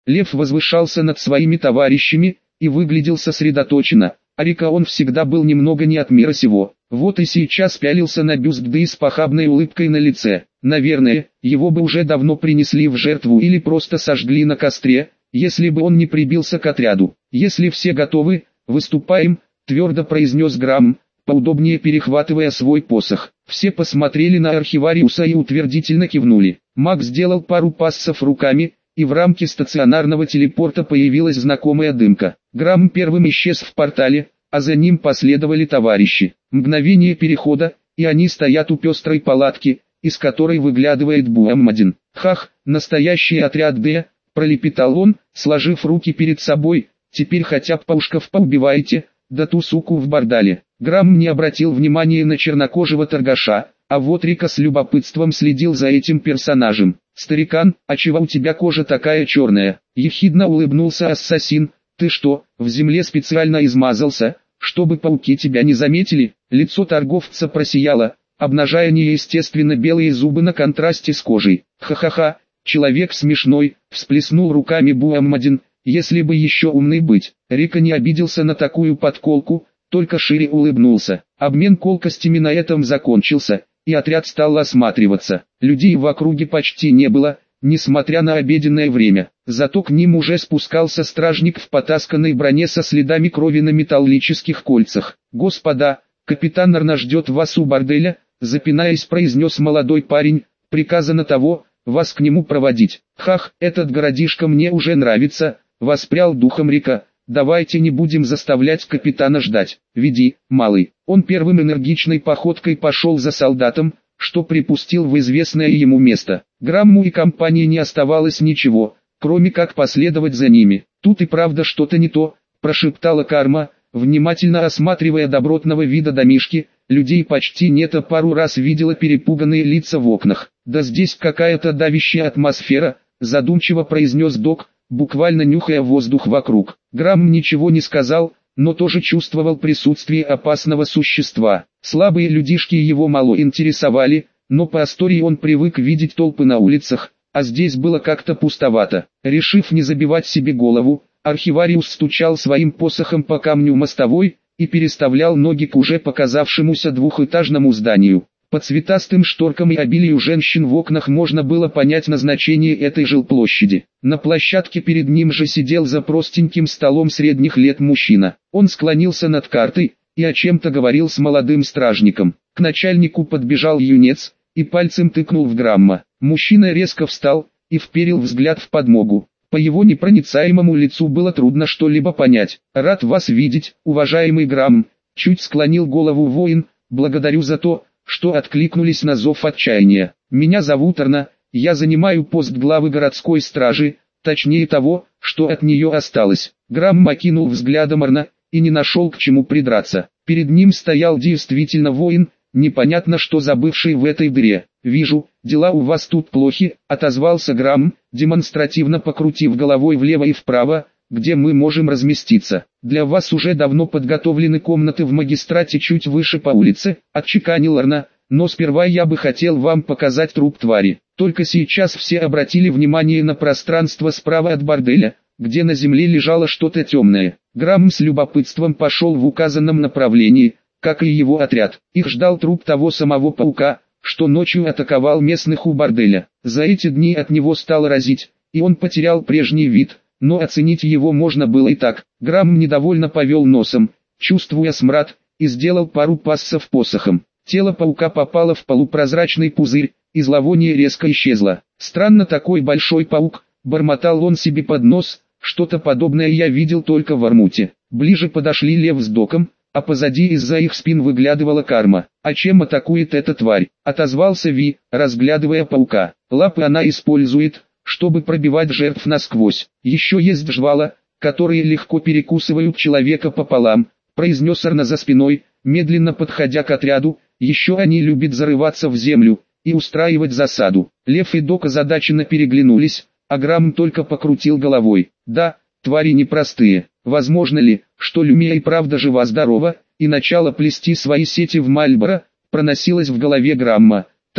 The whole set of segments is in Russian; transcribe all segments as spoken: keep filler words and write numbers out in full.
Лев возвышался над своими товарищами и выглядел сосредоточенно, а Рика он всегда был немного не от мира сего. Вот и сейчас пялился на бюст Гды с похабной улыбкой на лице. Наверное, его бы уже давно принесли в жертву или просто сожгли на костре, если бы он не прибился к отряду. «Если все готовы, выступаем», — твердо произнес Грамм, поудобнее перехватывая свой посох. Все посмотрели на архивариуса и утвердительно кивнули. Маг сделал пару пассов руками, и в рамке стационарного телепорта появилась знакомая дымка. Грамм первым исчез в портале, а за ним последовали товарищи. Мгновение перехода, и они стоят у пестрой палатки, из которой выглядывает Буаммадин. «Хах, настоящий отряд Д», — пролепетал он, сложив руки перед собой, «теперь хотя бы паушков поубивайте, да ту суку в бордале». Грамм не обратил внимания на чернокожего торгаша, а вот Рика с любопытством следил за этим персонажем. «Старикан, а чего у тебя кожа такая черная?» — ехидно улыбнулся ассасин. «Ты что, в земле специально измазался, чтобы пауки тебя не заметили?» Лицо торговца просияло, обнажая неестественно белые зубы на контрасте с кожей. «Ха-ха-ха, человек смешной», — всплеснул руками Буаммадин, «если бы еще умный быть». Рика не обиделся на такую подколку, только шире улыбнулся. Обмен колкостями на этом закончился, и отряд стал осматриваться. Людей в округе почти не было, несмотря на обеденное время. Зато к ним уже спускался стражник в потасканной броне со следами крови на металлических кольцах. «Господа, капитан Арна ждет вас у борделя», — запинаясь произнес молодой парень, «приказано того, вас к нему проводить». «Хах, этот городишко мне уже нравится», — воспрял духом Рика. «Давайте не будем заставлять капитана ждать. Веди, малый». Он первым энергичной походкой пошел за солдатом, что припустил в известное ему место. Грамму и компании не оставалось ничего, кроме как последовать за ними. «Тут и правда что-то не то», — прошептала Карма, внимательно осматривая добротного вида домишки. «Людей почти нет, а пару раз видела перепуганные лица в окнах». «Да здесь какая-то давящая атмосфера», — задумчиво произнес Док, буквально нюхая воздух вокруг. Грамм ничего не сказал, но тоже чувствовал присутствие опасного существа. Слабые людишки его мало интересовали, но по истории он привык видеть толпы на улицах, а здесь было как-то пустовато. Решив не забивать себе голову, архивариус стучал своим посохом по камню мостовой и переставлял ноги к уже показавшемуся двухэтажному зданию. По цветастым шторкам и обилию женщин в окнах можно было понять назначение этой жилплощади. На площадке перед ним же сидел за простеньким столом средних лет мужчина. Он склонился над картой и о чем-то говорил с молодым стражником. К начальнику подбежал юнец и пальцем тыкнул в Грамма. Мужчина резко встал и вперил взгляд в подмогу. По его непроницаемому лицу было трудно что-либо понять. «Рад вас видеть, уважаемый Грамм», — чуть склонил голову воин, «благодарю за то, что откликнулись на зов отчаяния. Меня зовут Арна, я занимаю пост главы городской стражи, точнее того, что от нее осталось». Грамм окинул взглядом Арна и не нашел к чему придраться. Перед ним стоял действительно воин, непонятно что забывший в этой дыре. «Вижу, дела у вас тут плохи», — отозвался Грамм, демонстративно покрутив головой влево и вправо, «где мы можем разместиться. Для вас уже давно подготовлены комнаты в магистрате чуть выше по улице», — отчеканил Арна, «но сперва я бы хотел вам показать труп твари». Только сейчас все обратили внимание на пространство справа от борделя, где на земле лежало что-то темное. Грамм с любопытством пошел в указанном направлении, как и его отряд. Их ждал труп того самого паука, что ночью атаковал местных у борделя. За эти дни от него стало разить, и он потерял прежний вид. Но оценить его можно было и так. Грамм недовольно повел носом, чувствуя смрад, и сделал пару пассов посохом. Тело паука попало в полупрозрачный пузырь, и зловоние резко исчезло. «Странно, такой большой паук», — бормотал он себе под нос, «что-то подобное я видел только в Армуте». Ближе подошли Лев с Доком, а позади из-за их спин выглядывала Карма. «А чем атакует эта тварь?» — отозвался Ви, разглядывая паука. «Лапы она использует, чтобы пробивать жертв насквозь. Еще есть жвала, которые легко перекусывают человека пополам», — произнес Арна за спиной, медленно подходя к отряду. «Еще они любят зарываться в землю и устраивать засаду». Лев и Док озадаченно переглянулись, а Грамм только покрутил головой. «Да, твари непростые. Возможно ли, что Люмия и правда жива-здорова, и начало плести свои сети в Мальборо?» проносилось в голове Грамма. «Тогда,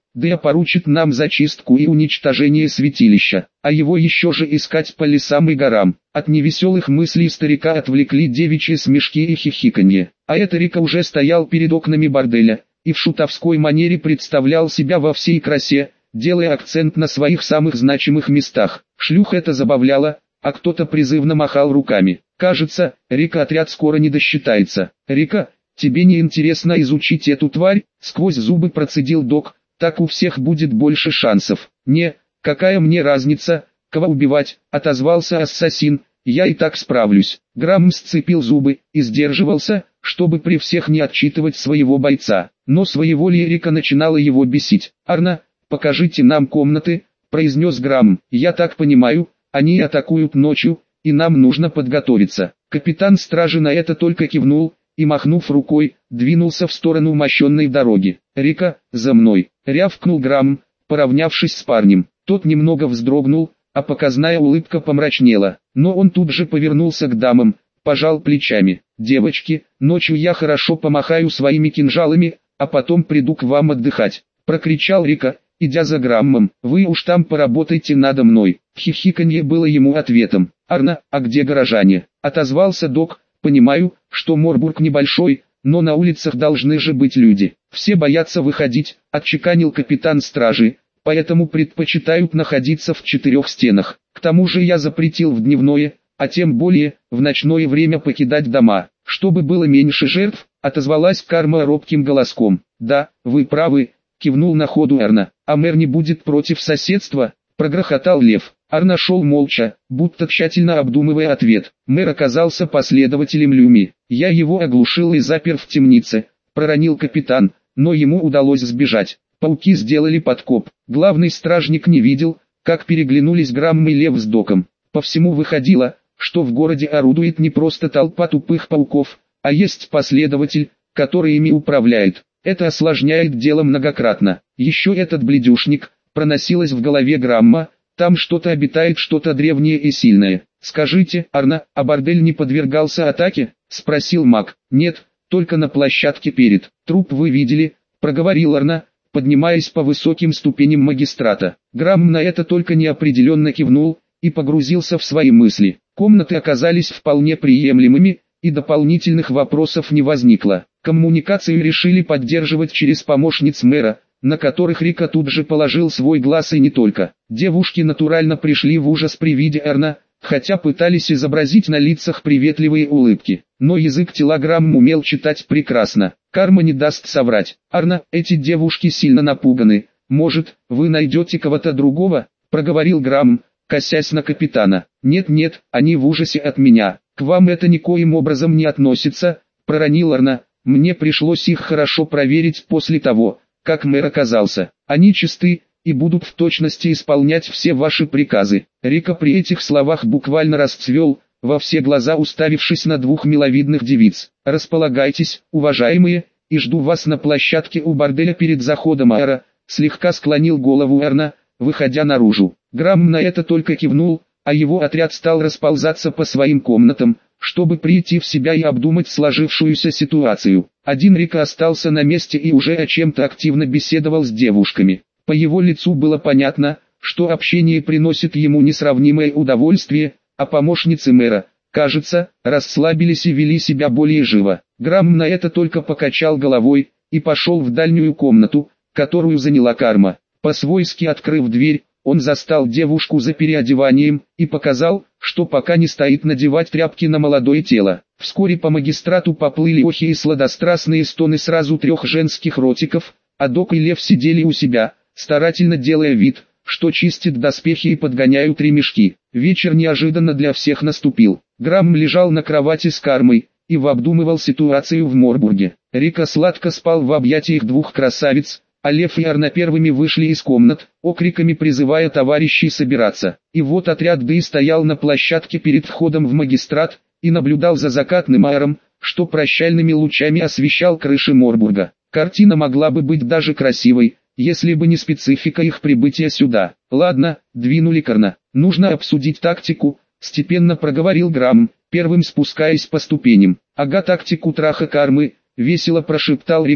Дея поручит нам зачистку и уничтожение святилища, а его еще же искать по лесам и горам. От невеселых мыслей старика отвлекли девичьи смешки и хихиканье, а это Рика уже стоял перед окнами борделя, и в шутовской манере представлял себя во всей красе, делая акцент на своих самых значимых местах. Шлюх это забавляло, а кто-то призывно махал руками. Кажется, Рика отряд скоро не досчитается. Рика, тебе не интересно изучить эту тварь? Сквозь зубы процедил док. Так у всех будет больше шансов. Не, какая мне разница, кого убивать, отозвался ассасин, я и так справлюсь. Грамм сцепил зубы и сдерживался, чтобы при всех не отчитывать своего бойца. Но своеволие Рика начинало его бесить. Арна, покажите нам комнаты, произнес Грамм. Я так понимаю, они атакуют ночью, и нам нужно подготовиться. Капитан стражи на это только кивнул, и, махнув рукой, двинулся в сторону мощенной дороги. «Рика, за мной!» — рявкнул Грамм, поравнявшись с парнем. Тот немного вздрогнул, а показная улыбка помрачнела. Но он тут же повернулся к дамам, пожал плечами. «Девочки, ночью я хорошо помахаю своими кинжалами, а потом приду к вам отдыхать», — прокричал Рика, идя за Граммом. «Вы уж там поработайте надо мной». Хихиканье было ему ответом. «Арна, а где горожане?» — отозвался док. «Понимаю, что Морбург небольшой, но на улицах должны же быть люди. Все боятся выходить», — отчеканил капитан стражи, «поэтому предпочитают находиться в четырех стенах. К тому же я запретил в дневное, а тем более, в ночное время покидать дома, чтобы было меньше жертв», — отозвалась Карма робким голоском. «Да, вы правы», — кивнул на ходу Арна. «А мэр не будет против соседства?» — прогрохотал Лев. Арна шел молча, будто тщательно обдумывая ответ. Мэр оказался последователем Люми. «Я его оглушил и запер в темнице», — проронил капитан, но ему удалось сбежать. Пауки сделали подкоп. Главный стражник не видел, как переглянулись Грамм и Лев с доком. По всему выходило, что в городе орудует не просто толпа тупых пауков, а есть последователь, который ими управляет. Это осложняет дело многократно. Еще этот бледюшник, проносилось в голове Грамма, там что-то обитает, что-то древнее и сильное. «Скажите, Арна, а бордель не подвергался атаке?» — спросил маг. «Нет, только на площадке перед. Труп вы видели?» — проговорил Арна, поднимаясь по высоким ступеням магистрата. Грамм на это только неопределенно кивнул и погрузился в свои мысли. Комнаты оказались вполне приемлемыми, и дополнительных вопросов не возникло. Коммуникацию решили поддерживать через помощниц мэра, на которых Рика тут же положил свой глаз и не только. Девушки натурально пришли в ужас при виде Арна, хотя пытались изобразить на лицах приветливые улыбки. Но язык телограмм умел читать прекрасно. Карма не даст соврать. «Арна, эти девушки сильно напуганы. Может, вы найдете кого-то другого?» — проговорил Грамм, косясь на капитана. «Нет-нет, они в ужасе от меня. К вам это никоим образом не относится», — проронил Арна. «Мне пришлось их хорошо проверить после того, как мэр оказался. Они чисты и будут в точности исполнять все ваши приказы». Рика при этих словах буквально расцвел, во все глаза уставившись на двух миловидных девиц. «Располагайтесь, уважаемые, и жду вас на площадке у борделя перед заходом Аэра», слегка склонил голову Арна, выходя наружу. Грамм на это только кивнул, а его отряд стал расползаться по своим комнатам, чтобы прийти в себя и обдумать сложившуюся ситуацию. Один Рика остался на месте и уже о чем-то активно беседовал с девушками. По его лицу было понятно, что общение приносит ему несравнимое удовольствие, а помощницы мэра, кажется, расслабились и вели себя более живо. Грамм на это только покачал головой и пошел в дальнюю комнату, которую заняла Карма. По-свойски открыв дверь, он застал девушку за переодеванием и показал, что пока не стоит надевать тряпки на молодое тело. Вскоре по магистрату поплыли охи и сладострастные стоны сразу трех женских ротиков, а Док и Лев сидели у себя, старательно делая вид, что чистят доспехи и подгоняют ремешки. Вечер неожиданно для всех наступил. Грамм лежал на кровати с Кармой и обдумывал ситуацию в Морбурге. Рика сладко спал в объятиях двух красавиц, а Лев и Арна первыми вышли из комнат, окриками призывая товарищей собираться. И вот отряд Ды стоял на площадке перед входом в магистрат и наблюдал за закатным аэром, что прощальными лучами освещал крыши Морбурга. Картина могла бы быть даже красивой, если бы не специфика их прибытия сюда. «Ладно, двинули Карна. Нужно обсудить тактику», — степенно проговорил Грамм, первым спускаясь по ступеням. «Ага, тактику траха Кармы», — весело прошептал Рика,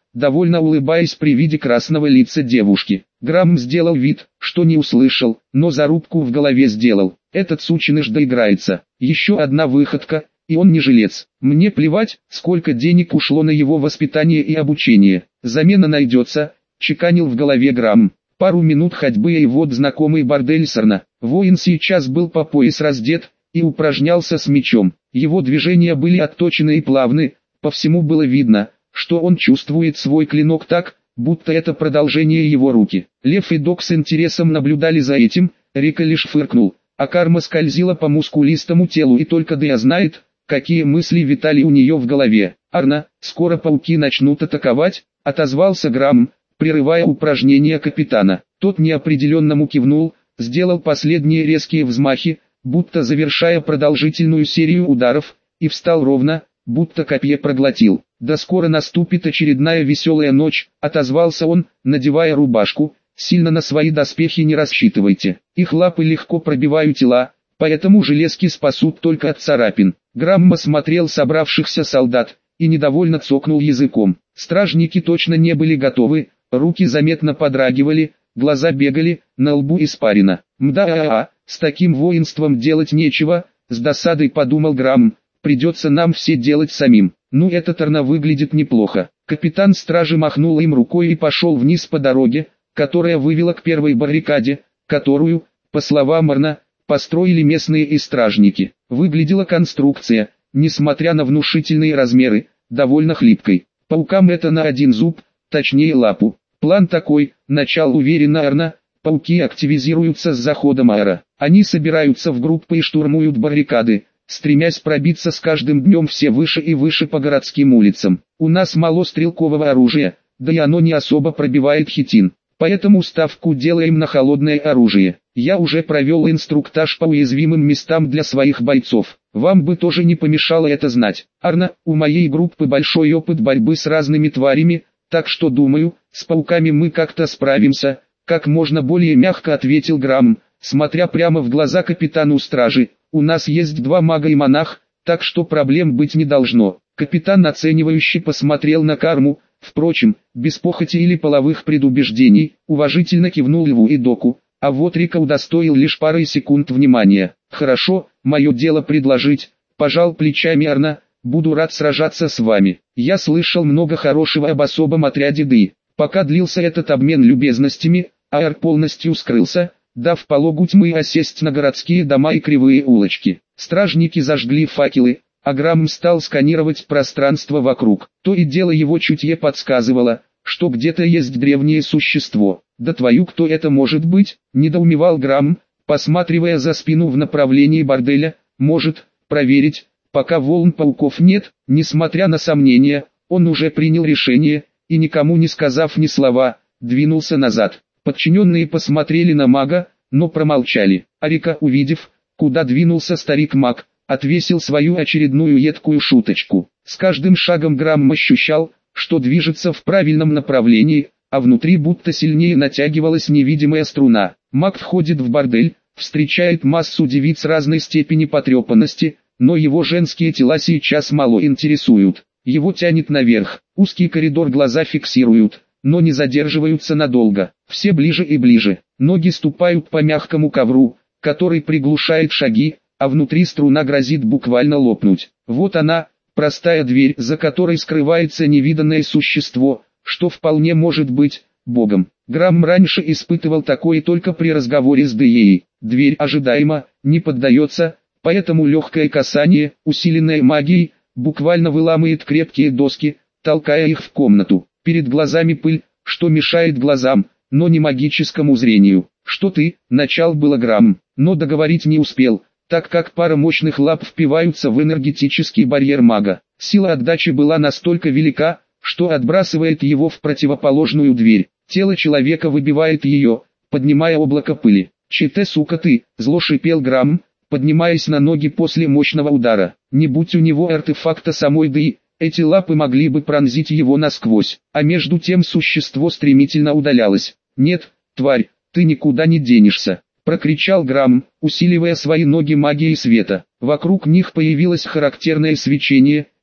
довольно улыбаясь при виде красного лица девушки. Грамм сделал вид, что не услышал, но зарубку в голове сделал. Этот сученыш доиграется. Еще одна выходка, и он не жилец. Мне плевать, сколько денег ушло на его воспитание и обучение. Замена найдется, чеканил в голове Грамм. Пару минут ходьбы и вот знакомый бордель Сарна. Воин сейчас был по пояс раздет и упражнялся с мечом. Его движения были отточены и плавны, по всему было видно, что он чувствует свой клинок так, будто это продолжение его руки. Лев и Док с интересом наблюдали за этим, Рика лишь фыркнул, а карма скользила по мускулистому телу и только Дея знает, какие мысли витали у нее в голове. «Арна, скоро пауки начнут атаковать», — отозвался Грамм, прерывая упражнение капитана. Тот неопределенному кивнул, сделал последние резкие взмахи, будто завершая продолжительную серию ударов, и встал ровно, будто копье проглотил. «Да скоро наступит очередная веселая ночь», — отозвался он, надевая рубашку. «Сильно на свои доспехи не рассчитывайте. Их лапы легко пробивают тела, поэтому железки спасут только от царапин». Грамм осмотрел собравшихся солдат и недовольно цокнул языком. Стражники точно не были готовы, руки заметно подрагивали, глаза бегали, на лбу испарина. «Мда-а-а, с таким воинством делать нечего», — с досадой подумал Грамм, «придется нам все делать самим». «Ну это Тарна выглядит неплохо». Капитан стражи махнул им рукой и пошел вниз по дороге, которая вывела к первой баррикаде, которую, по словам Арна, построили местные и стражники. Выглядела конструкция, несмотря на внушительные размеры, довольно хлипкой. Паукам это на один зуб, точнее лапу. План такой, начал уверенно Арна, пауки активизируются с заходом Аэра. Они собираются в группы и штурмуют баррикады, стремясь пробиться с каждым днем все выше и выше по городским улицам. У нас мало стрелкового оружия, да и оно не особо пробивает хитин. Поэтому ставку делаем на холодное оружие. Я уже провел инструктаж по уязвимым местам для своих бойцов. Вам бы тоже не помешало это знать. Арна, у моей группы большой опыт борьбы с разными тварями, так что думаю, с пауками мы как-то справимся, как можно более мягко ответил Грамм, смотря прямо в глаза капитану стражи. У нас есть два мага и монах, так что проблем быть не должно. Капитан оценивающе посмотрел на карму, впрочем, без похоти или половых предубеждений, уважительно кивнул Льву и Доку, а вот Рика удостоил лишь пары секунд внимания. «Хорошо, мое дело предложить», — пожал плечами Арна, «буду рад сражаться с вами. Я слышал много хорошего об особом отряде Ды». Пока длился этот обмен любезностями, Аэр полностью скрылся, дав пологу тьмы осесть на городские дома и кривые улочки. Стражники зажгли факелы, а Грамм стал сканировать пространство вокруг. То и дело его чутье подсказывало, что где-то есть древнее существо. «Да твою, кто это может быть?» – недоумевал Грамм, посматривая за спину в направлении борделя. «Может, проверить, пока волн пауков нет». Несмотря на сомнения, он уже принял решение, и никому не сказав ни слова, двинулся назад. Подчиненные посмотрели на мага, но промолчали. А Рика, увидев, куда двинулся старик-маг, отвесил свою очередную едкую шуточку. С каждым шагом Грамм ощущал, что движется в правильном направлении, а внутри будто сильнее натягивалась невидимая струна. Маг входит в бордель, встречает массу девиц разной степени потрепанности, но его женские тела сейчас мало интересуют. Его тянет наверх, узкий коридор глаза фиксируют, но не задерживаются надолго. Все ближе и ближе, ноги ступают по мягкому ковру, который приглушает шаги, а внутри струна грозит буквально лопнуть. Вот она, простая дверь, за которой скрывается невиданное существо, что вполне может быть богом. Грамм раньше испытывал такое только при разговоре с Деей. Дверь ожидаемо не поддается, поэтому легкое касание, усиленное магией, буквально выламывает крепкие доски, толкая их в комнату. Перед глазами пыль, что мешает глазам, но не магическому зрению. «Что ты?» – начал было Грамм, но договорить не успел, так как пара мощных лап впиваются в энергетический барьер мага. Сила отдачи была настолько велика, что отбрасывает его в противоположную дверь. Тело человека выбивает ее, поднимая облако пыли. «Че-те, сука ты!» – зло шипел Грамм, поднимаясь на ноги после мощного удара. Не будь у него артефакта самой Ды, эти лапы могли бы пронзить его насквозь. А между тем существо стремительно удалялось. «Нет, тварь, ты никуда не денешься!» – прокричал Грамм, усиливая свои ноги магией света. Вокруг них появилось характерное свечение,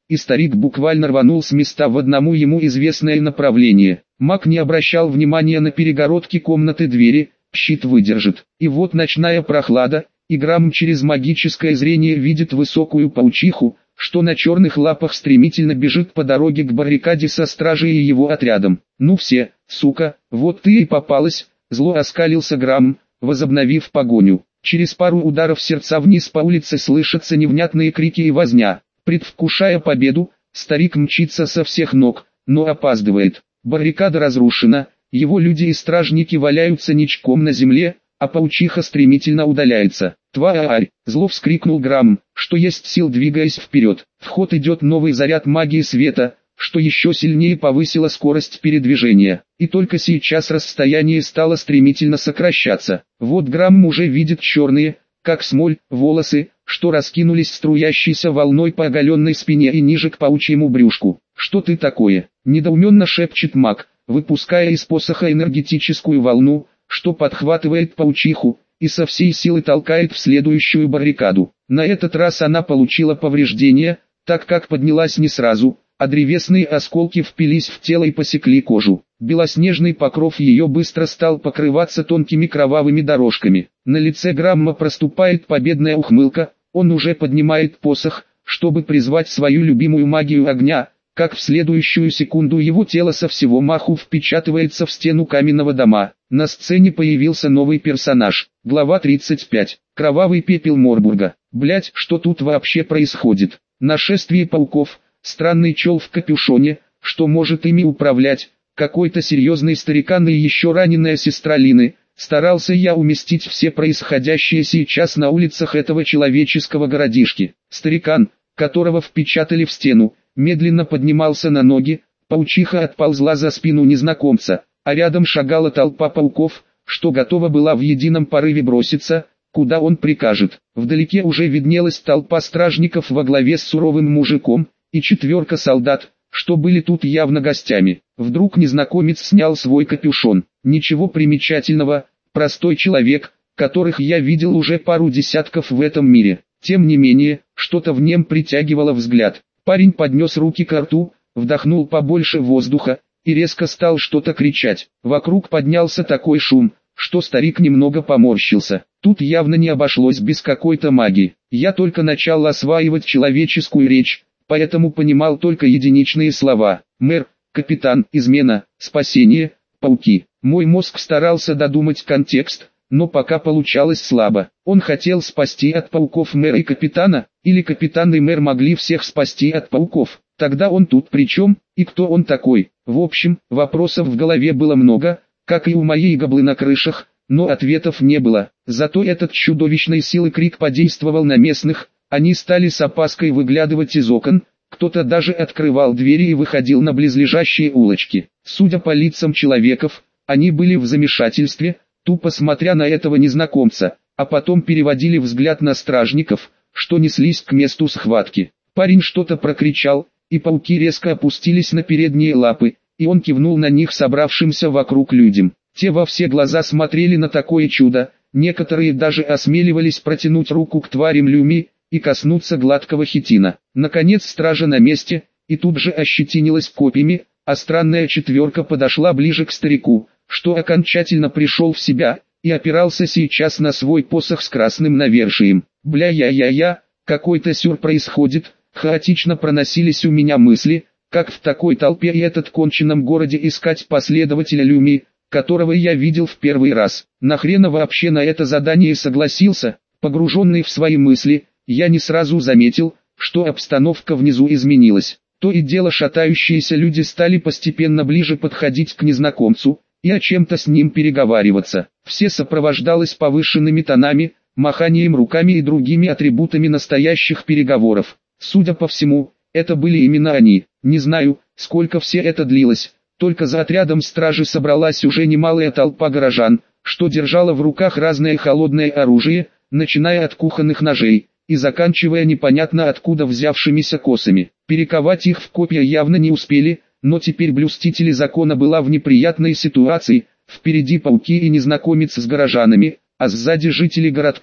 и старик буквально рванул с места в одному ему известное направление. Маг не обращал внимания на перегородки комнаты двери, щит выдержит. И вот ночная прохлада, и Грамм через магическое зрение видит высокую паучиху, что на черных лапах стремительно бежит по дороге к баррикаде со стражей и его отрядом. «Ну все, сука, вот ты и попалась», — зло оскалился Грамм, возобновив погоню. Через пару ударов сердца вниз по улице слышатся невнятные крики и возня. Предвкушая победу, старик мчится со всех ног, но опаздывает. Баррикада разрушена, его люди и стражники валяются ничком на земле, а паучиха стремительно удаляется. «Тварь!» — зло вскрикнул Грамм, что есть сил двигаясь вперед. В ход идет новый заряд магии света, что еще сильнее повысило скорость передвижения. И только сейчас расстояние стало стремительно сокращаться. Вот Грамм уже видит черные, как смоль, волосы, что раскинулись струящейся волной по оголенной спине и ниже к паучьему брюшку. «Что ты такое?» — недоуменно шепчет маг, выпуская из посоха энергетическую волну, что подхватывает паучиху и со всей силы толкает в следующую баррикаду. На этот раз она получила повреждения, так как поднялась не сразу, а древесные осколки впились в тело и посекли кожу. Белоснежный покров ее быстро стал покрываться тонкими кровавыми дорожками. На лице Грамма проступает победная ухмылка, он уже поднимает посох, чтобы призвать свою любимую магию огня, как в следующую секунду его тело со всего маху впечатывается в стену каменного дома. На сцене появился новый персонаж. Глава тридцать пять. Кровавый пепел Морбурга. Блять, что тут вообще происходит? Нашествие пауков, странный чел в капюшоне, что может ими управлять, какой-то серьезный старикан и еще раненая сестра Лины. Старался я уместить все происходящее сейчас на улицах этого человеческого городишки. Старикан, которого впечатали в стену, медленно поднимался на ноги, паучиха отползла за спину незнакомца, а рядом шагала толпа пауков, что готова была в едином порыве броситься, куда он прикажет. Вдалеке уже виднелась толпа стражников во главе с суровым мужиком, и четверка солдат, что были тут явно гостями. Вдруг незнакомец снял свой капюшон. Ничего примечательного, простой человек, которых я видел уже пару десятков в этом мире. Тем не менее, что-то в нем притягивало взгляд. Парень поднес руки к рту, вдохнул побольше воздуха, и резко стал что-то кричать. Вокруг поднялся такой шум, что старик немного поморщился. Тут явно не обошлось без какой-то магии. Я только начал осваивать человеческую речь, поэтому понимал только единичные слова. Мэр, капитан, измена, спасение, пауки. Мой мозг старался додумать контекст, но пока получалось слабо. Он хотел спасти от пауков мэра и капитана, или капитан и мэр могли всех спасти от пауков. Тогда он тут при чем, и кто он такой? В общем, вопросов в голове было много, как и у моей гоблы на крышах, но ответов не было. Зато этот чудовищной силы крик подействовал на местных, они стали с опаской выглядывать из окон, кто-то даже открывал двери и выходил на близлежащие улочки. Судя по лицам человеков, они были в замешательстве, тупо смотря на этого незнакомца, а потом переводили взгляд на стражников, что неслись к месту схватки. Парень что-то прокричал, и пауки резко опустились на передние лапы, и он кивнул на них собравшимся вокруг людям. Те во все глаза смотрели на такое чудо, некоторые даже осмеливались протянуть руку к тварям Люми и коснуться гладкого хитина. Наконец стража на месте, и тут же ощетинилась копьями, а странная четверка подошла ближе к старику, что окончательно пришел в себя, и опирался сейчас на свой посох с красным навершием. Бля-я-я-я, какой-то сюр происходит, хаотично проносились у меня мысли, как в такой толпе и этот конченном городе искать последователя Люми, которого я видел в первый раз. Нахрена вообще на это задание согласился? Погруженный в свои мысли, я не сразу заметил, что обстановка внизу изменилась. То и дело шатающиеся люди стали постепенно ближе подходить к незнакомцу, и о чем-то с ним переговариваться. Все сопровождалось повышенными тонами, маханием руками и другими атрибутами настоящих переговоров. Судя по всему, это были именно они. Не знаю, сколько все это длилось, только за отрядом стражи собралась уже немалая толпа горожан, что держала в руках разное холодное оружие, начиная от кухонных ножей и заканчивая непонятно откуда взявшимися косами. Перековать их в копья явно не успели, но теперь блюстители закона была в неприятной ситуации, впереди пауки и незнакомец с горожанами, а сзади жители городка,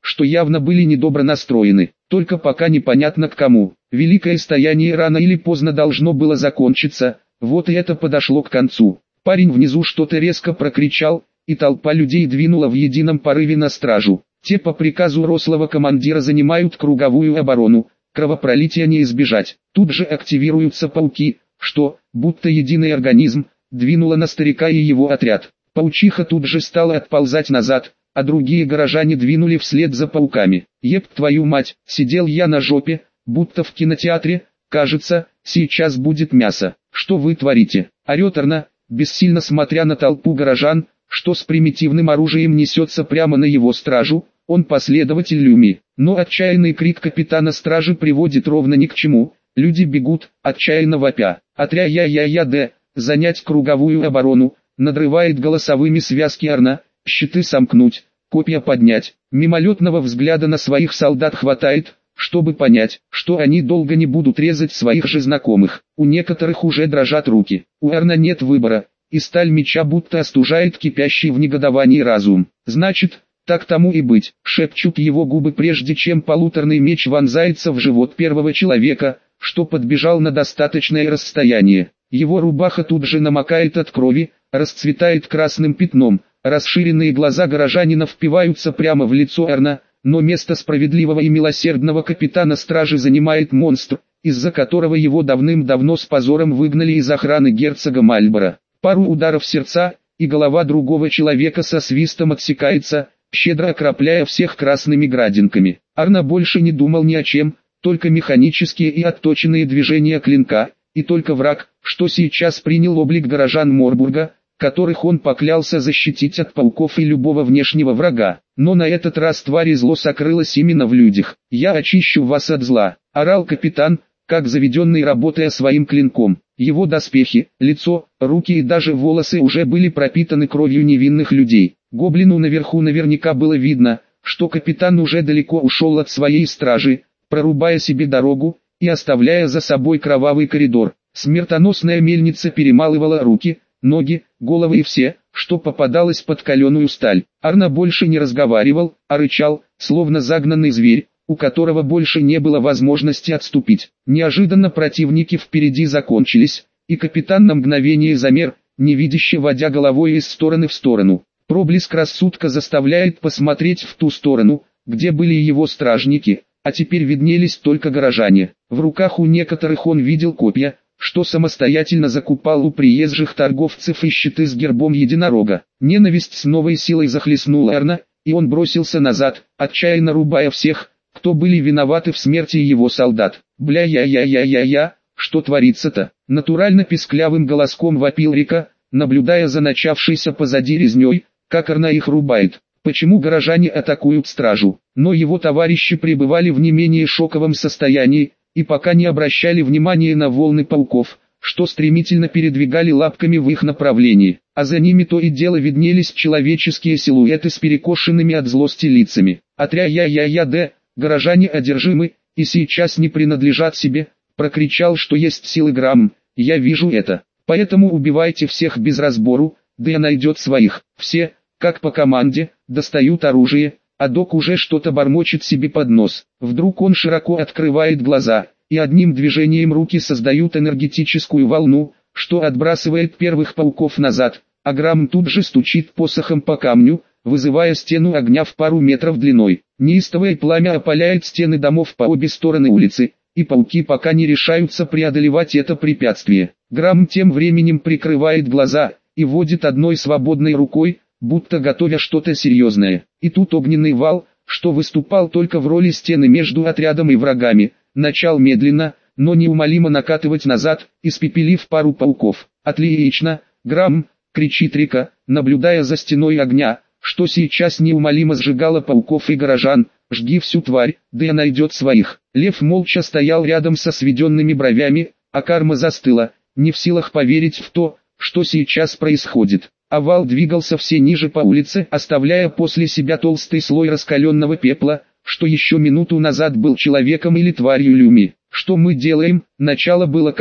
что явно были недобро настроены, только пока непонятно к кому. Великое стояние рано или поздно должно было закончиться, вот и это подошло к концу. Парень внизу что-то резко прокричал, и толпа людей двинула в едином порыве на стражу. Те по приказу рослого командира занимают круговую оборону, кровопролития не избежать. Тут же активируются пауки, что, будто единый организм, двинуло на старика и его отряд. Паучиха тут же стала отползать назад, а другие горожане двинули вслед за пауками. Еб твою мать, сидел я на жопе, будто в кинотеатре, кажется, сейчас будет мясо. Что вы творите? Орет Арна, бессильно смотря на толпу горожан, что с примитивным оружием несется прямо на его стражу. Он последователь Люми, но отчаянный крик капитана стражи приводит ровно ни к чему. Люди бегут, отчаянно вопя. Отря-я-я-я-д, занять круговую оборону, надрывает голосовыми связки Арна, щиты сомкнуть, копья поднять. Мимолетного взгляда на своих солдат хватает, чтобы понять, что они долго не будут резать своих же знакомых. У некоторых уже дрожат руки. У Арна нет выбора, и сталь меча будто остужает кипящий в негодовании разум. Значит, так тому и быть, шепчут его губы, прежде чем полуторный меч вонзается в живот первого человека, что подбежал на достаточное расстояние. Его рубаха тут же намокает от крови, расцветает красным пятном, расширенные глаза горожанина впиваются прямо в лицо Арна, но место справедливого и милосердного капитана стражи занимает монстр, из-за которого его давным-давно с позором выгнали из охраны герцога Мальборо. Пару ударов сердца, и голова другого человека со свистом отсекается, щедро окропляя всех красными градинками. Арна больше не думал ни о чем, только механические и отточенные движения клинка, и только враг, что сейчас принял облик горожан Морбурга, которых он поклялся защитить от пауков и любого внешнего врага. Но на этот раз твари зло сокрылось именно в людях. «Я очищу вас от зла», — орал капитан, как заведенный, работая своим клинком. Его доспехи, лицо, руки и даже волосы уже были пропитаны кровью невинных людей. Гоблину наверху наверняка было видно, что капитан уже далеко ушел от своей стражи, прорубая себе дорогу и оставляя за собой кровавый коридор. Смертоносная мельница перемалывала руки, ноги, головы и все, что попадалось под каленую сталь. Арна больше не разговаривал, а рычал, словно загнанный зверь, у которого больше не было возможности отступить. Неожиданно противники впереди закончились, и капитан на мгновение замер, невидяще водя головой из стороны в сторону. Проблеск рассудка заставляет посмотреть в ту сторону, где были его стражники, а теперь виднелись только горожане. В руках у некоторых он видел копья, что самостоятельно закупал у приезжих торговцев, и щиты с гербом единорога. Ненависть с новой силой захлестнула Арна, и он бросился назад, отчаянно рубая всех, кто были виноваты в смерти его солдат. «Бля-я-я-я-я-я, что творится-то?» Натурально писклявым голоском вопил Рика, наблюдая за начавшейся позади резней, как Арна их рубает. Почему горожане атакуют стражу? Но его товарищи пребывали в не менее шоковом состоянии, и пока не обращали внимания на волны пауков, что стремительно передвигали лапками в их направлении, а за ними то и дело виднелись человеческие силуэты с перекошенными от злости лицами. «Отря-я-я-я-д, горожане одержимы, и сейчас не принадлежат себе», прокричал, что есть силы Грамм. «Я вижу это, поэтому убивайте всех без разбору, да и найдет своих». Все, как по команде, достают оружие, а док уже что-то бормочет себе под нос. Вдруг он широко открывает глаза, и одним движением руки создают энергетическую волну, что отбрасывает первых пауков назад, а Грамм тут же стучит посохом по камню, вызывая стену огня в пару метров длиной. Неистовое пламя опаляет стены домов по обе стороны улицы, и пауки пока не решаются преодолевать это препятствие. Грамм тем временем прикрывает глаза и водит одной свободной рукой, будто готовя что-то серьезное. И тут огненный вал, что выступал только в роли стены между отрядом и врагами, начал медленно, но неумолимо накатывать назад, испепелив пару пауков. «Отлично, Грамм!» — кричит Рика, наблюдая за стеной огня, что сейчас неумолимо сжигало пауков и горожан. «Жги всю тварь, да и найдет своих». Лев молча стоял рядом со сведенными бровями, а Карма застыла, не в силах поверить в то, что сейчас происходит. Овал двигался все ниже по улице, оставляя после себя толстый слой раскаленного пепла, что еще минуту назад был человеком или тварью Люми. «Что мы делаем?» Начало было Карма,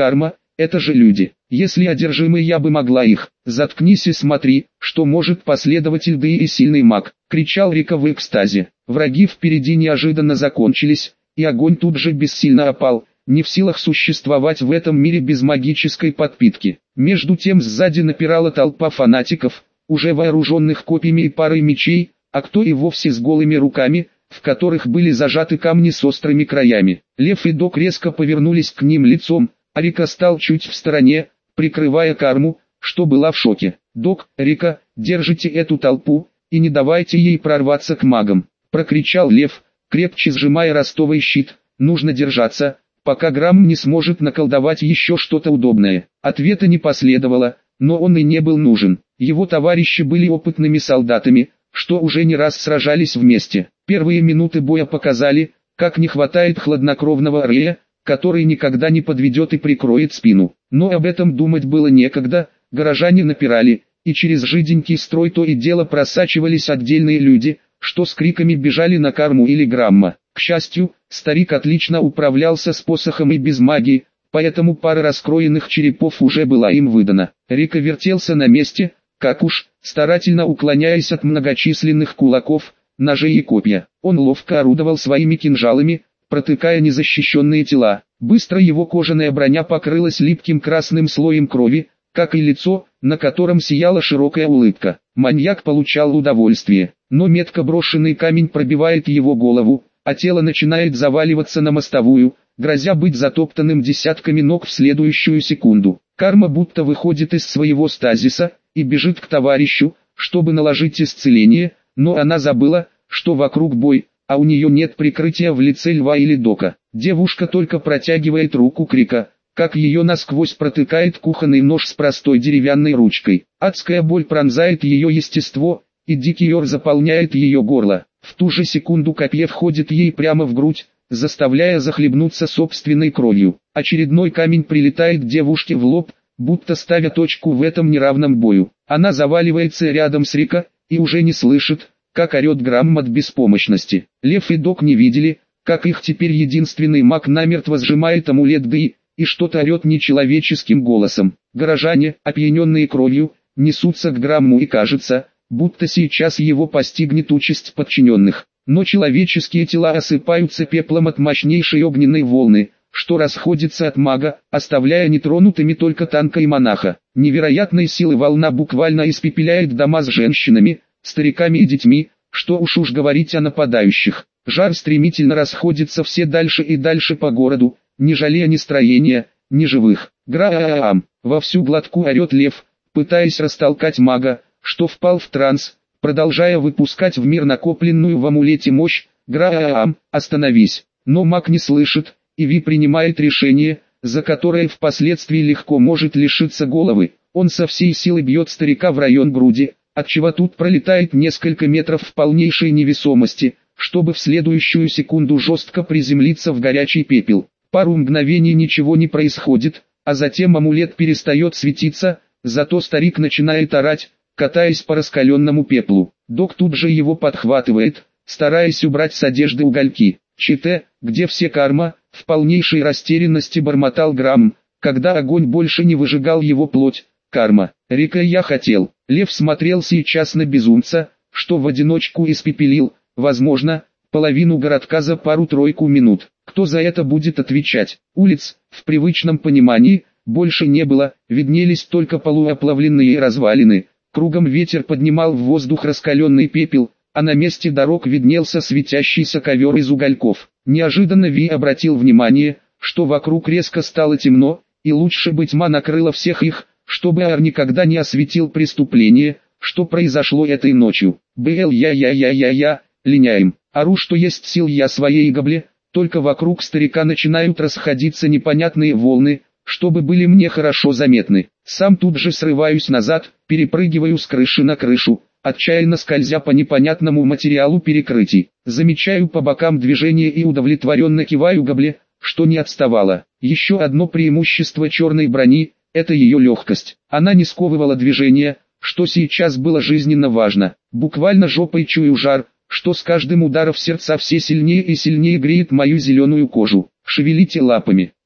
это же люди. Если одержимы, я бы могла их. Заткнись и смотри, что может последователь, да и сильный маг, кричал Рика в экстазе. Враги впереди неожиданно закончились, и огонь тут же бессильно опал, не в силах существовать в этом мире без магической подпитки. Между тем сзади напирала толпа фанатиков, уже вооруженных копьями и парой мечей, а кто и вовсе с голыми руками, в которых были зажаты камни с острыми краями. Лев и Док резко повернулись к ним лицом, а Рика стал чуть в стороне, прикрывая Карму, что была в шоке. «Док, Рика, держите эту толпу, и не давайте ей прорваться к магам», — прокричал Лев, крепче сжимая ростовый щит. «Нужно держаться, пока Грамм не сможет наколдовать еще что-то удобное». Ответа не последовало, но он и не был нужен. Его товарищи были опытными солдатами, что уже не раз сражались вместе. Первые минуты боя показали, как не хватает хладнокровного Рея, который никогда не подведет и прикроет спину. Но об этом думать было некогда, горожане напирали, и через жиденький строй то и дело просачивались отдельные люди, что с криками бежали на Карму или Грамма. К счастью, старик отлично управлялся с посохом и без магии, поэтому пара раскроенных черепов уже была им выдана. Рика вертелся на месте, как уж, старательно уклоняясь от многочисленных кулаков, ножей и копья. Он ловко орудовал своими кинжалами, протыкая незащищенные тела. Быстро его кожаная броня покрылась липким красным слоем крови, как и лицо, на котором сияла широкая улыбка. Маньяк получал удовольствие, но метко брошенный камень пробивает его голову, а тело начинает заваливаться на мостовую, грозя быть затоптанным десятками ног в следующую секунду. Карма будто выходит из своего стазиса и бежит к товарищу, чтобы наложить исцеление, но она забыла, что вокруг бой, а у нее нет прикрытия в лице Льва или Дока. Девушка только протягивает руку к Рика, как ее насквозь протыкает кухонный нож с простой деревянной ручкой. Адская боль пронзает ее естество, и дикий ор заполняет ее горло. В ту же секунду копье входит ей прямо в грудь, заставляя захлебнуться собственной кровью. Очередной камень прилетает девушке в лоб, будто ставя точку в этом неравном бою. Она заваливается рядом с Рика, и уже не слышит, как орет Грамм от беспомощности. Лев и Док не видели, как их теперь единственный маг намертво сжимает амулет Ды, и что-то орет нечеловеческим голосом. Горожане, опьяненные кровью, несутся к Грамму и кажется, будто сейчас его постигнет участь подчиненных. Но человеческие тела осыпаются пеплом от мощнейшей огненной волны, что расходится от мага, оставляя нетронутыми только танка и монаха. Невероятной силы волна буквально испепеляет дома с женщинами, стариками и детьми, что уж уж говорить о нападающих. Жар стремительно расходится все дальше и дальше по городу, не жалея ни строения, ни живых. Гра-а-а-ам! Во всю глотку орет Лев, пытаясь растолкать мага, что впал в транс, продолжая выпускать в мир накопленную в амулете мощь. Гра-а-ам, остановись! Но маг не слышит, и Ви принимает решение, за которое впоследствии легко может лишиться головы. Он со всей силы бьет старика в район груди, отчего тут пролетает несколько метров в полнейшей невесомости, чтобы в следующую секунду жестко приземлиться в горячий пепел. Пару мгновений ничего не происходит, а затем амулет перестает светиться, зато старик начинает орать, катаясь по раскаленному пеплу. Док тут же его подхватывает, стараясь убрать с одежды угольки. «Чите, где все Карма?» — в полнейшей растерянности бормотал Грамм, когда огонь больше не выжигал его плоть. «Карма, Рика, я хотел». Лев смотрел сейчас на безумца, что в одиночку испепелил, возможно, половину городка за пару-тройку минут. Кто за это будет отвечать? Улиц, в привычном понимании, больше не было, виднелись только полуоплавленные развалины. Кругом ветер поднимал в воздух раскаленный пепел, а на месте дорог виднелся светящийся ковер из угольков. Неожиданно Ви обратил внимание, что вокруг резко стало темно, и лучше бы тьма накрыла всех их, чтобы Ар никогда не осветил преступление, что произошло этой ночью. Бл я-я-я-я-я, линяем. Ору, что есть сил я своей гобле, только вокруг старика начинают расходиться непонятные волны, чтобы были мне хорошо заметны. Сам тут же срываюсь назад, перепрыгиваю с крыши на крышу, отчаянно скользя по непонятному материалу перекрытий. Замечаю по бокам движение и удовлетворенно киваю гобле, что не отставала. Еще одно преимущество черной брони – это ее легкость. Она не сковывала движение, что сейчас было жизненно важно. Буквально жопой чую жар, что с каждым ударом сердца все сильнее и сильнее греет мою зеленую кожу. Шевелите лапами.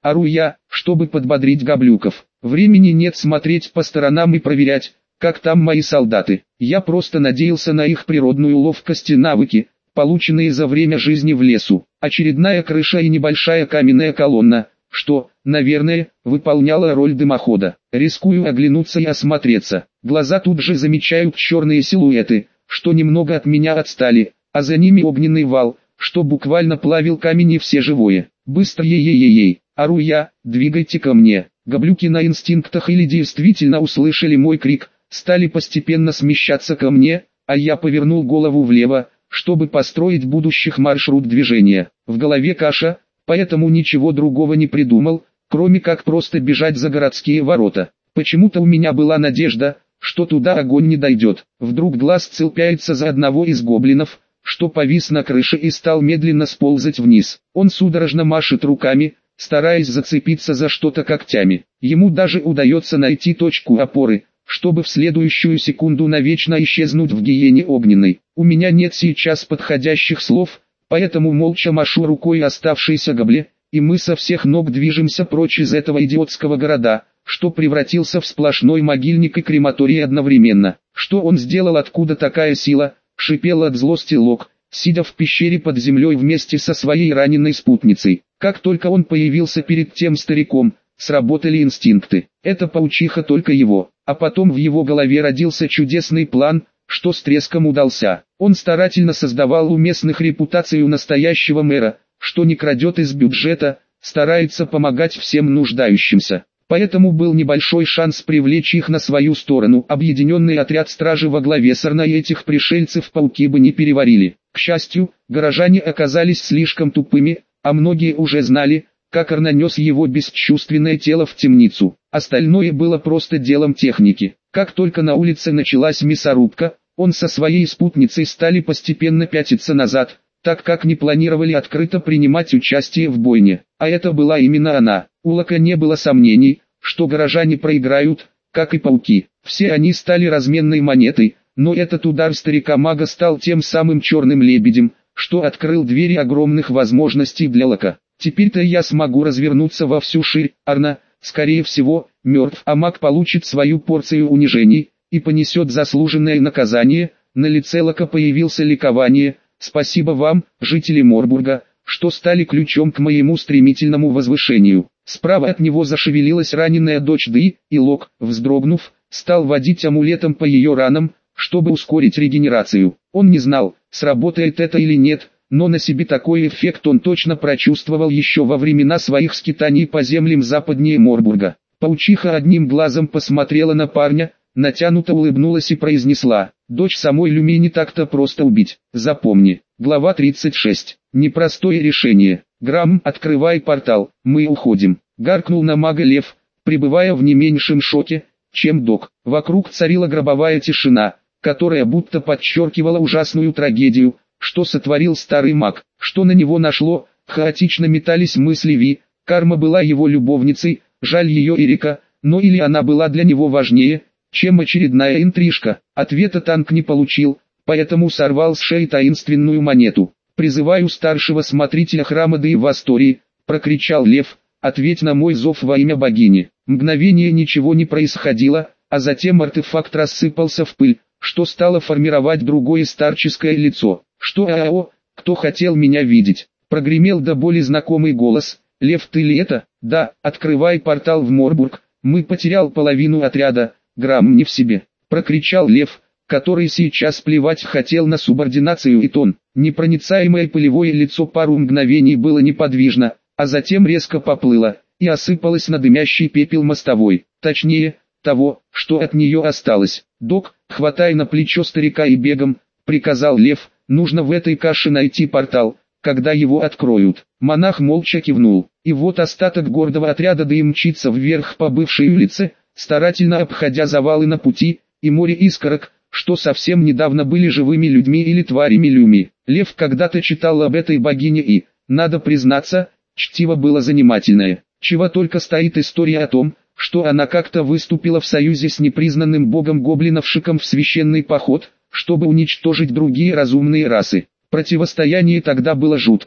ору я, чтобы подбодрить гоблюков. Времени нет смотреть по сторонам и проверять, как там мои солдаты. Я просто надеялся на их природную ловкость и навыки, полученные за время жизни в лесу. Очередная крыша и небольшая каменная колонна, что, наверное, выполняла роль дымохода. Рискую оглянуться и осмотреться. Глаза тут же замечают черные силуэты, что немного от меня отстали, а за ними огненный вал, что буквально плавил камень и все живое. Быстро ей-ей-ей, ору я, двигайте ко мне. Гоблюки на инстинктах или действительно услышали мой крик, стали постепенно смещаться ко мне, а я повернул голову влево, чтобы построить будущих маршрут движения. В голове каша, поэтому ничего другого не придумал, кроме как просто бежать за городские ворота. Почему-то у меня была надежда, что туда огонь не дойдет. Вдруг глаз цепляется за одного из гоблинов, что повис на крыше и стал медленно сползать вниз. Он судорожно машет руками, стараясь зацепиться за что-то когтями. Ему даже удается найти точку опоры, чтобы в следующую секунду навечно исчезнуть в гиене огненной. У меня нет сейчас подходящих слов, поэтому молча машу рукой оставшейся гобле, и мы со всех ног движемся прочь из этого идиотского города, что превратился в сплошной могильник и крематорий одновременно. Что он сделал, откуда такая сила, шипел от злости Лок, сидя в пещере под землей вместе со своей раненой спутницей. Как только он появился перед тем стариком, сработали инстинкты. Это паучиха только его, а потом в его голове родился чудесный план, что с треском удался. Он старательно создавал у местных репутацию настоящего мэра, что не крадет из бюджета, старается помогать всем нуждающимся. Поэтому был небольшой шанс привлечь их на свою сторону. Объединенный отряд стражи во главе с Арной этих пришельцев пауки бы не переварили. К счастью, горожане оказались слишком тупыми, а многие уже знали, как Арна нес его бесчувственное тело в темницу. Остальное было просто делом техники. Как только на улице началась мясорубка, он со своей спутницей стали постепенно пятиться назад, так как не планировали открыто принимать участие в бойне. А это была именно она. У Лока не было сомнений, что горожане проиграют, как и пауки. Все они стали разменной монетой, но этот удар старика-мага стал тем самым черным лебедем, что открыл двери огромных возможностей для Лока. Теперь-то я смогу развернуться во всю ширь. Арна, скорее всего, мертв, а маг получит свою порцию унижений и понесет заслуженное наказание. На лице Лока появился ликование. Спасибо вам, жители Морбурга, что стали ключом к моему стремительному возвышению. Справа от него зашевелилась раненая дочь Ды, и Лок, вздрогнув, стал водить амулетом по ее ранам, чтобы ускорить регенерацию. Он не знал, сработает это или нет, но на себе такой эффект он точно прочувствовал еще во времена своих скитаний по землям западнее Морбурга. Паучиха одним глазом посмотрела на парня, натянуто улыбнулась и произнесла: «Дочь самой Люми не так-то просто убить. Запомни». Глава тридцать шесть. Непростое решение. Грамм, открывай портал, мы уходим. Гаркнул на мага Лев, пребывая в не меньшем шоке, чем Док. Вокруг царила гробовая тишина, которая будто подчеркивала ужасную трагедию, что сотворил старый маг. Что на него нашло, хаотично метались мысли Ви. Карма была его любовницей, жаль ее Эрика, но или она была для него важнее, чем очередная интрижка. Ответа танк не получил, поэтому сорвал с шеи таинственную монету. «Призываю старшего смотрителя храма Ды в Астории», — прокричал Лев, — «ответь на мой зов во имя богини». Мгновение ничего не происходило, а затем артефакт рассыпался в пыль, что стало формировать другое старческое лицо. «Что, АО, кто хотел меня видеть?» — прогремел до боли знакомый голос. «Лев, ты ли это?» «Да, открывай портал в Морбург, мы потерял половину отряда». «Грамм не в себе», — прокричал Лев, который сейчас плевать хотел на субординацию и тон. Непроницаемое пылевое лицо пару мгновений было неподвижно, а затем резко поплыло, и осыпалось на дымящий пепел мостовой, точнее, того, что от нее осталось. «Док, хватай на плечо старика и бегом», — приказал Лев, — «нужно в этой каше найти портал, когда его откроют». Монах молча кивнул, и вот остаток гордого отряда да и мчится вверх по бывшей улице, старательно обходя завалы на пути, и море искорок, что совсем недавно были живыми людьми или тварями Люми. Лев когда-то читал об этой богине и, надо признаться, чтиво было занимательное. Чего только стоит история о том, что она как-то выступила в союзе с непризнанным богом гоблиновшиком в священный поход, чтобы уничтожить другие разумные расы. Противостояние тогда было жуткое,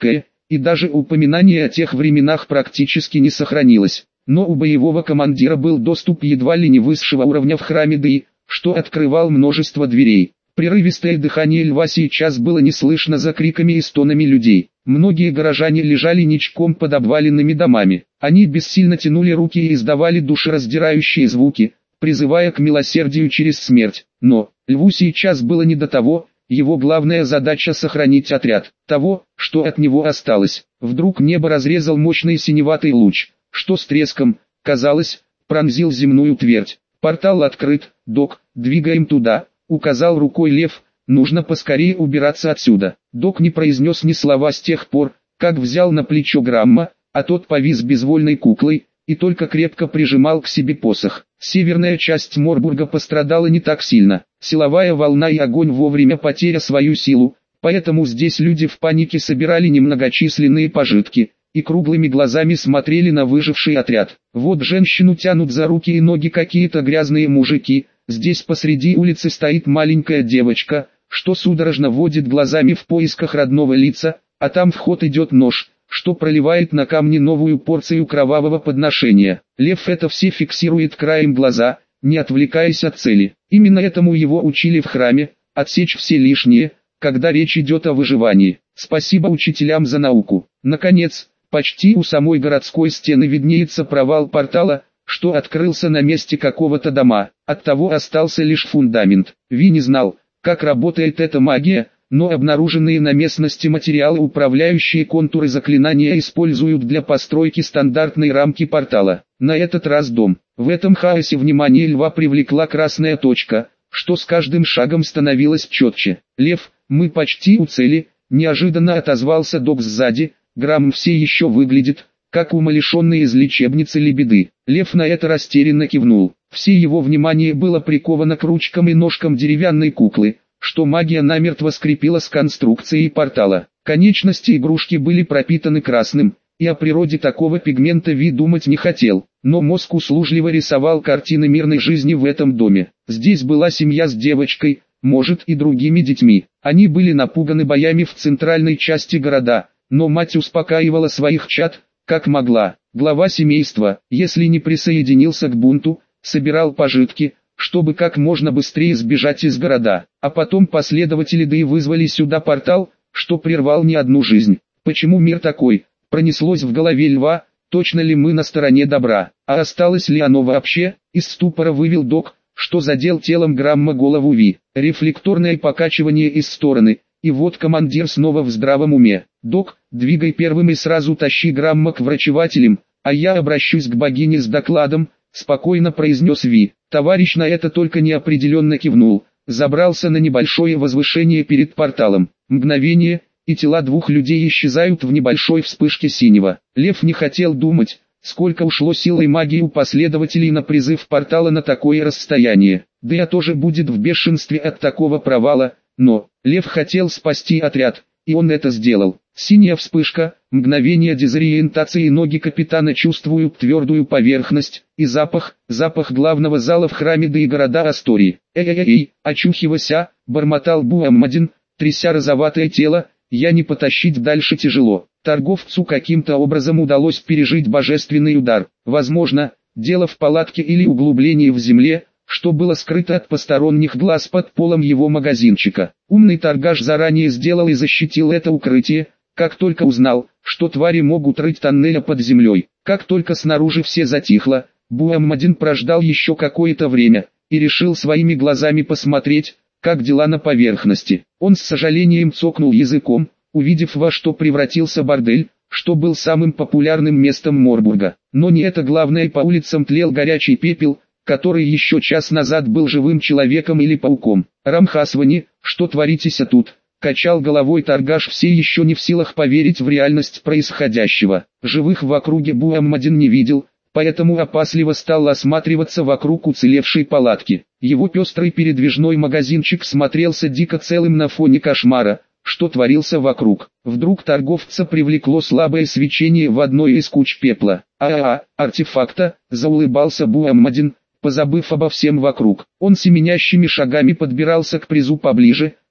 и даже упоминание о тех временах практически не сохранилось. Но у боевого командира был доступ едва ли не высшего уровня в храме Даи, что открывал множество дверей. Прерывистое дыхание льва сейчас было не слышно за криками и стонами людей. Многие горожане лежали ничком под обваленными домами. Они бессильно тянули руки и издавали душераздирающие звуки, призывая к милосердию через смерть. Но льву сейчас было не до того, его главная задача сохранить отряд. Того, что от него осталось. Вдруг небо разрезал мощный синеватый луч, что с треском, казалось, пронзил земную твердь. «Портал открыт, док, двигаем туда», — указал рукой лев, «нужно поскорее убираться отсюда». Док не произнес ни слова с тех пор, как взял на плечо Грамма, а тот повис безвольной куклой, и только крепко прижимал к себе посох. Северная часть Морбурга пострадала не так сильно. Силовая волна и огонь вовремя потеря свою силу, поэтому здесь люди в панике собирали немногочисленные пожитки и круглыми глазами смотрели на выживший отряд. Вот женщину тянут за руки и ноги какие-то грязные мужики, здесь посреди улицы стоит маленькая девочка, что судорожно водит глазами в поисках родного лица, а там в ход идет нож, что проливает на камни новую порцию кровавого подношения. Лев это все фиксирует краем глаза, не отвлекаясь от цели. Именно этому его учили в храме, отсечь все лишнее, когда речь идет о выживании. Спасибо учителям за науку. Наконец, почти у самой городской стены виднеется провал портала, что открылся на месте какого-то дома. Оттого остался лишь фундамент. Ви не знал, как работает эта магия, но обнаруженные на местности материалы, управляющие контуры заклинания, используют для постройки стандартной рамки портала. На этот раз дом. В этом хаосе внимание льва привлекла красная точка, что с каждым шагом становилось четче. «Лев, мы почти у цели», — неожиданно отозвался док сзади. Грамм все еще выглядит, как умалишенный из лечебницы лебеды. Лев на это растерянно кивнул. Все его внимание было приковано к ручкам и ножкам деревянной куклы, что магия намертво скрепила с конструкцией портала. Конечности игрушки были пропитаны красным, и о природе такого пигмента Ви думать не хотел, но мозг услужливо рисовал картины мирной жизни в этом доме. Здесь была семья с девочкой, может и другими детьми. Они были напуганы боями в центральной части города, но мать успокаивала своих чад, как могла. Глава семейства, если не присоединился к бунту, собирал пожитки, чтобы как можно быстрее сбежать из города. А потом последователи Даи вызвали сюда портал, что прервал не одну жизнь. Почему мир такой? Пронеслось в голове льва, точно ли мы на стороне добра, а осталось ли оно вообще? Из ступора вывел док, что задел телом Грамма голову Ви. Рефлекторное покачивание из стороны, и вот командир снова в здравом уме. «Док, двигай первым и сразу тащи Грамма к врачевателям, а я обращусь к богине с докладом», — спокойно произнес Ви. Товарищ на это только неопределенно кивнул, забрался на небольшое возвышение перед порталом. Мгновение, и тела двух людей исчезают в небольшой вспышке синего. Лев не хотел думать, сколько ушло силы и магии у последователей на призыв портала на такое расстояние. Да я тоже будет в бешенстве от такого провала, но Лев хотел спасти отряд, и он это сделал. Синяя вспышка, мгновение дезориентации, ноги капитана чувствуют твердую поверхность, и запах, запах главного зала в храме Даи города Астории. «Эй-эй-эй, очухивайся», — бормотал Буаммадин, тряся розоватое тело, «я не потащить дальше тяжело». Торговцу каким-то образом удалось пережить божественный удар. Возможно, дело в палатке или углублении в земле, что было скрыто от посторонних глаз под полом его магазинчика. Умный торгаш заранее сделал и защитил это укрытие, как только узнал, что твари могут рыть тоннеля под землей. Как только снаружи все затихло, Буаммадин прождал еще какое-то время, и решил своими глазами посмотреть, как дела на поверхности. Он с сожалением цокнул языком, увидев, во что превратился бордель, что был самым популярным местом Морбурга. Но не это главное, по улицам тлел горячий пепел, который еще час назад был живым человеком или пауком. «Рамхасвани, что творитесь тут?» — качал головой торгаш, все еще не в силах поверить в реальность происходящего. Живых в округе Буаммадин не видел, поэтому опасливо стал осматриваться вокруг уцелевшей палатки. Его пестрый передвижной магазинчик смотрелся дико целым на фоне кошмара, что творился вокруг. Вдруг торговца привлекло слабое свечение в одной из куч пепла. «А-а-а, артефакта», — заулыбался Буаммадин, позабыв обо всем вокруг. Он семенящими шагами подбирался к призу поближе,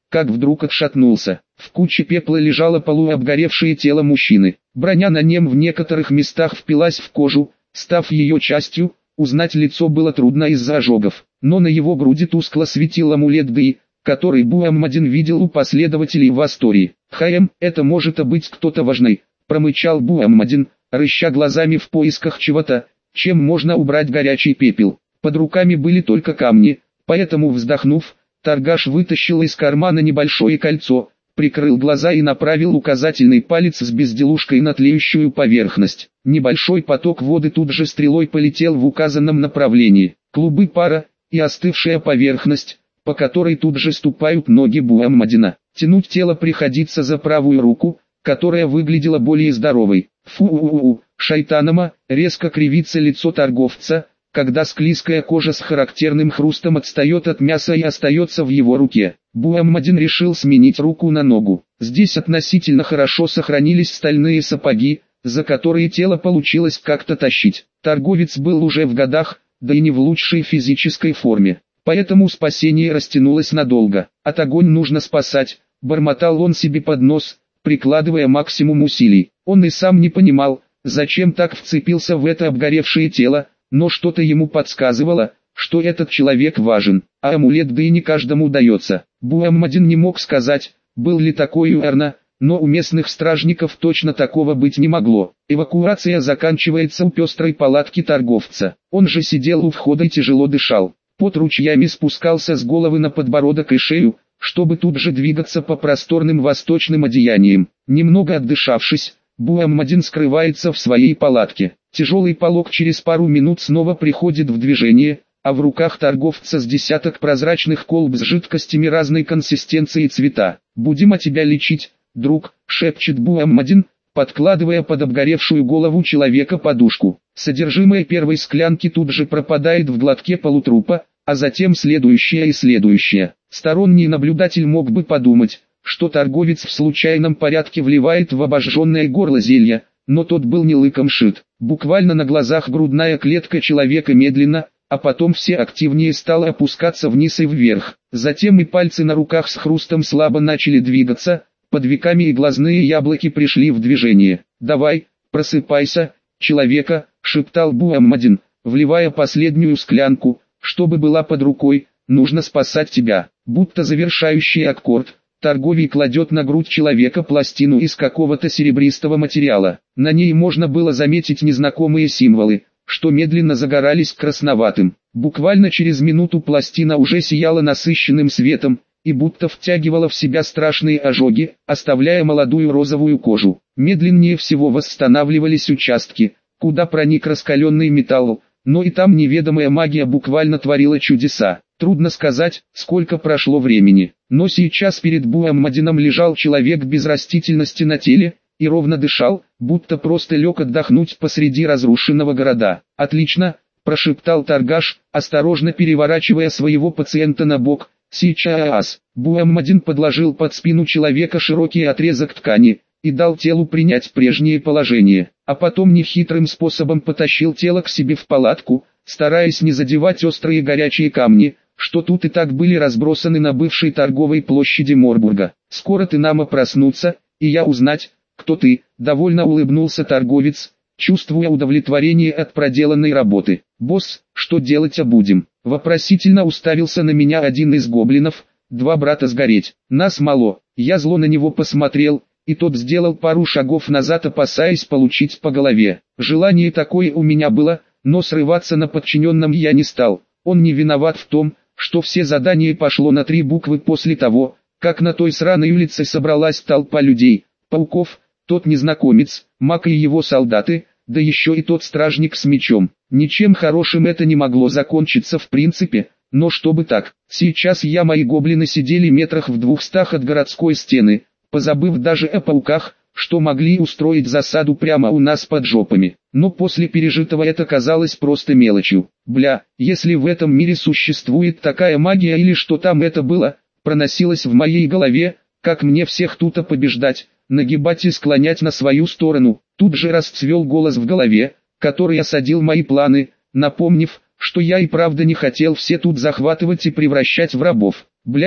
как вдруг отшатнулся. В куче пепла лежало полуобгоревшее тело мужчины. Броня на нем в некоторых местах впилась в кожу, став ее частью. Узнать лицо было трудно из-за ожогов, но на его груди тускло светил амулет Ды, который Мухаммадин видел у последователей в Астории. «Хаем, это может быть кто-то важный», — промычал Мухаммадин, рыща глазами в поисках чего-то, чем можно убрать горячий пепел. Под руками были только камни, поэтому, вздохнув, торгаш вытащил из кармана небольшое кольцо, прикрыл глаза и направил указательный палец с безделушкой на тлеющую поверхность. Небольшой поток воды тут же стрелой полетел в указанном направлении. Клубы пара и остывшая поверхность, по которой тут же ступают ноги Мухаммадина. Тянуть тело приходится за правую руку, которая выглядела более здоровой. Фу-у-у-у, шайтанома, резко кривится лицо торговца, когда склизкая кожа с характерным хрустом отстает от мяса и остается в его руке. Мухаммадин решил сменить руку на ногу. Здесь относительно хорошо сохранились стальные сапоги, за которые тело получилось как-то тащить. Торговец был уже в годах, да и не в лучшей физической форме. Поэтому спасение растянулось надолго. От огонь нужно спасать, бормотал он себе под нос, прикладывая максимум усилий. Он и сам не понимал, зачем так вцепился в это обгоревшее тело, но что-то ему подсказывало, что этот человек важен, а амулет да и не каждому дается. Мухаммадин не мог сказать, был ли такой у Эрна, но у местных стражников точно такого быть не могло. Эвакуация заканчивается у пестрой палатки торговца. Он же сидел у входа и тяжело дышал. Пот ручьями спускался с головы на подбородок и шею, чтобы тут же двигаться по просторным восточным одеяниям. Немного отдышавшись, Мухаммадин скрывается в своей палатке. Тяжелый полог через пару минут снова приходит в движение, а в руках торговца с десяток прозрачных колб с жидкостями разной консистенции и цвета. «Будем от тебя лечить, друг», — шепчет Мухаммадин, подкладывая под обгоревшую голову человека подушку. Содержимое первой склянки тут же пропадает в глотке полутрупа, а затем следующее и следующее. Сторонний наблюдатель мог бы подумать, что торговец в случайном порядке вливает в обожженное горло зелья, но тот был не лыком шит. Буквально на глазах грудная клетка человека медленно, а потом все активнее стала опускаться вниз и вверх. Затем и пальцы на руках с хрустом слабо начали двигаться, под веками и глазные яблоки пришли в движение. «Давай, просыпайся, человека», — шептал Мухаммадин, вливая последнюю склянку, чтобы была под рукой, «нужно спасать тебя». Будто завершающий аккорд, торговец кладет на грудь человека пластину из какого-то серебристого материала. На ней можно было заметить незнакомые символы, что медленно загорались красноватым. Буквально через минуту пластина уже сияла насыщенным светом, и будто втягивала в себя страшные ожоги, оставляя молодую розовую кожу. Медленнее всего восстанавливались участки, куда проник раскаленный металл, но и там неведомая магия буквально творила чудеса. Трудно сказать, сколько прошло времени, но сейчас перед Мухаммадином лежал человек без растительности на теле, и ровно дышал, будто просто лег отдохнуть посреди разрушенного города. «Отлично», – прошептал торгаш, осторожно переворачивая своего пациента на бок. «Сейчас». Мухаммадин подложил под спину человека широкий отрезок ткани и дал телу принять прежнее положение, а потом нехитрым способом потащил тело к себе в палатку, стараясь не задевать острые горячие камни, что тут и так были разбросаны на бывшей торговой площади Морбурга. «Скоро ты нам проснуться, и я узнать, кто ты», — довольно улыбнулся торговец, чувствуя удовлетворение от проделанной работы. «Босс, что делать будем?» Вопросительно уставился на меня один из гоблинов. «Два брата сгореть, нас мало». Я зло на него посмотрел, и тот сделал пару шагов назад, опасаясь получить по голове. Желание такое у меня было, но срываться на подчиненном я не стал. Он не виноват в том, что все задание пошло на три буквы после того, как на той сраной улице собралась толпа людей, пауков, тот незнакомец, маг и его солдаты, да еще и тот стражник с мечом. Ничем хорошим это не могло закончиться в принципе, но чтобы так. Сейчас я мои гоблины сидели метрах в двухстах от городской стены, позабыв даже о пауках, что могли устроить засаду прямо у нас под жопами. Но после пережитого это казалось просто мелочью. Бля, если в этом мире существует такая магия или что там это было, проносилось в моей голове, как мне всех тут побеждать, нагибать и склонять на свою сторону. Тут же расцвел голос в голове, который осадил мои планы, напомнив, что я и правда не хотел все тут захватывать и превращать в рабов. Блять,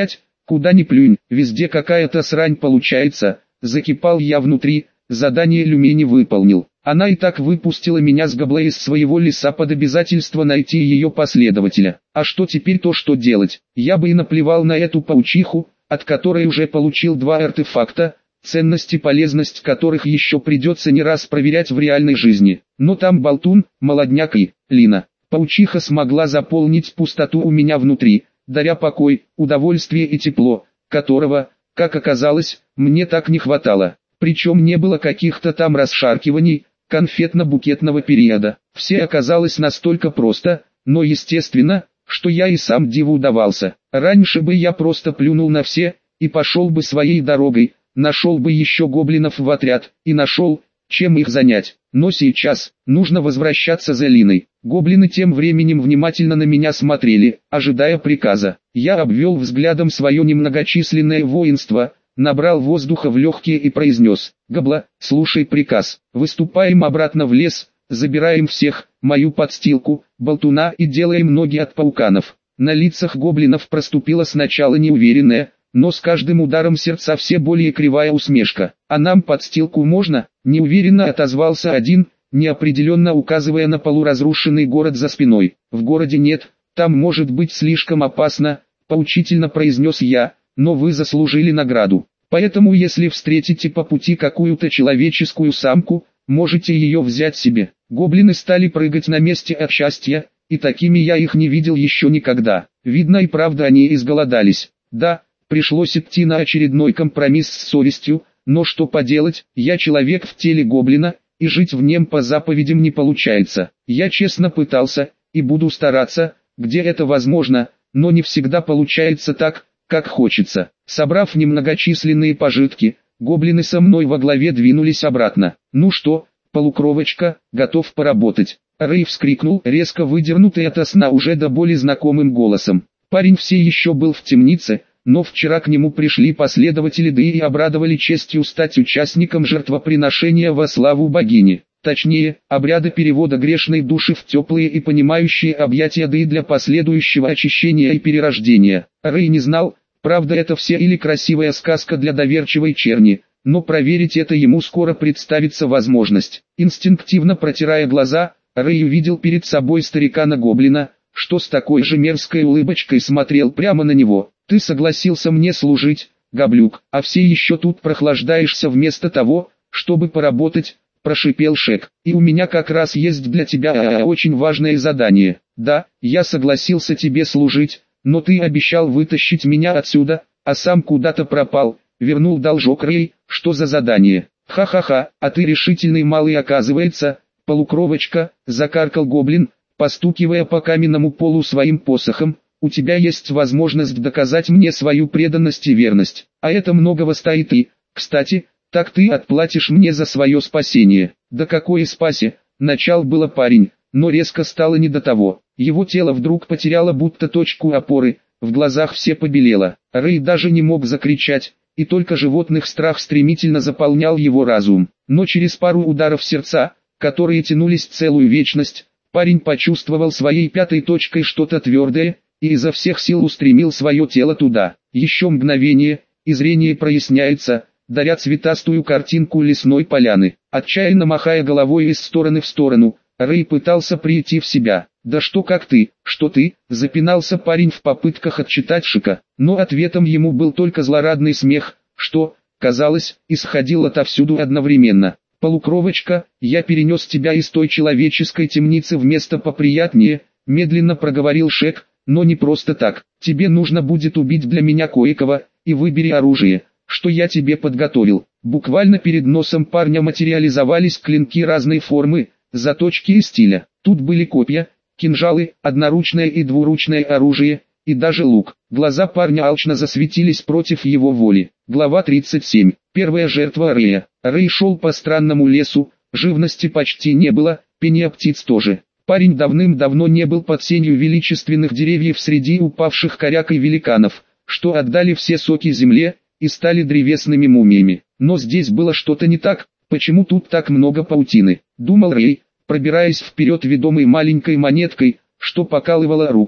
Куда ни плюнь, везде какая-то срань получается. Закипал я внутри, задание Люми не выполнил. Она и так выпустила меня с Габла из своего леса под обязательство найти ее последователя. А что теперь то что делать? Я бы и наплевал на эту паучиху, от которой уже получил два артефакта, ценность и полезность которых еще придется не раз проверять в реальной жизни. Но там болтун, молодняк и Лина. Паучиха смогла заполнить пустоту у меня внутри, даря покой, удовольствие и тепло, которого, как оказалось, мне так не хватало. Причем не было каких-то там расшаркиваний, конфетно-букетного периода. Все оказалось настолько просто, но естественно, что я и сам диву удавался. Раньше бы я просто плюнул на все, и пошел бы своей дорогой, нашел бы еще гоблинов в отряд, и нашел, чем их занять. Но сейчас, нужно возвращаться за Линой. Гоблины тем временем внимательно на меня смотрели, ожидая приказа. Я обвел взглядом свое немногочисленное воинство, набрал воздуха в легкие и произнес: «Габла, слушай приказ, выступаем обратно в лес, забираем всех, мою подстилку, болтуна и делаем ноги от пауканов». На лицах гоблинов проступила сначала неуверенная, но с каждым ударом сердца все более кривая усмешка. «А нам подстилку можно?» – неуверенно отозвался один, неопределенно указывая на полуразрушенный город за спиной. «В городе нет, там может быть слишком опасно», – поучительно произнес я, «но вы заслужили награду. Поэтому если встретите по пути какую-то человеческую самку, можете ее взять себе». Гоблины стали прыгать на месте от счастья, и такими я их не видел еще никогда. Видно и правда они изголодались. Да, пришлось идти на очередной компромисс с совестью, но что поделать, я человек в теле гоблина, и жить в нем по заповедям не получается. Я честно пытался, и буду стараться, где это возможно, но не всегда получается так, как хочется. Собрав немногочисленные пожитки, гоблины со мной во главе двинулись обратно. «Ну что, полукровочка, готов поработать?» Рэй вскрикнул, резко выдернутый ото сна уже до боли знакомым голосом. Парень все еще был в темнице, но вчера к нему пришли последователи Ды и обрадовали честью стать участником жертвоприношения во славу богини. Точнее, обряда перевода грешной души в теплые и понимающие объятия Ды для последующего очищения и перерождения. Рэй не знал, правда это все или красивая сказка для доверчивой черни, но проверить это ему скоро представится возможность. Инстинктивно протирая глаза, Рэй увидел перед собой старикана-гоблина, что с такой же мерзкой улыбочкой смотрел прямо на него. «Ты согласился мне служить, гоблюк, а все еще тут прохлаждаешься вместо того, чтобы поработать», – прошипел Шек. «И у меня как раз есть для тебя очень важное задание. Да, я согласился тебе служить, но ты обещал вытащить меня отсюда, а сам куда-то пропал», – вернул должок Рэй. «Что за задание?» «Ха-ха-ха, а ты решительный малый оказывается, полукровочка», – закаркал гоблин, постукивая по каменному полу своим посохом. «У тебя есть возможность доказать мне свою преданность и верность, а это многого стоит и, кстати, так ты отплатишь мне за свое спасение». «Да какое спаси?» – начал было парень, но резко стало не до того. Его тело вдруг потеряло будто точку опоры, в глазах все побелело. Рэй даже не мог закричать, и только животных страх стремительно заполнял его разум. Но через пару ударов сердца, которые тянулись целую вечность, парень почувствовал своей пятой точкой что-то твердое, и изо всех сил устремил свое тело туда. Еще мгновение, и зрение проясняется, даря цветастую картинку лесной поляны. Отчаянно махая головой из стороны в сторону, Рэй пытался прийти в себя. «Да что как ты, что ты?» – запинался парень в попытках отчитать Шика, но ответом ему был только злорадный смех, что, казалось, исходил отовсюду одновременно. «Полукровочка, я перенес тебя из той человеческой темницы в место поприятнее», – медленно проговорил Шек. «Но не просто так. Тебе нужно будет убить для меня кое-кого, и выбери оружие, что я тебе подготовил». Буквально перед носом парня материализовались клинки разной формы, заточки и стиля. Тут были копья, кинжалы, одноручное и двуручное оружие, и даже лук. Глаза парня алчно засветились против его воли. Глава тридцать семь. Первая жертва Рэя. Рэй шел по странному лесу, живности почти не было, пения птиц тоже. Парень давным-давно не был под сенью величественных деревьев среди упавших коряк и великанов, что отдали все соки земле, и стали древесными мумиями. Но здесь было что-то не так, почему тут так много паутины, думал Рэй, пробираясь вперед ведомой маленькой монеткой, что покалывала руку.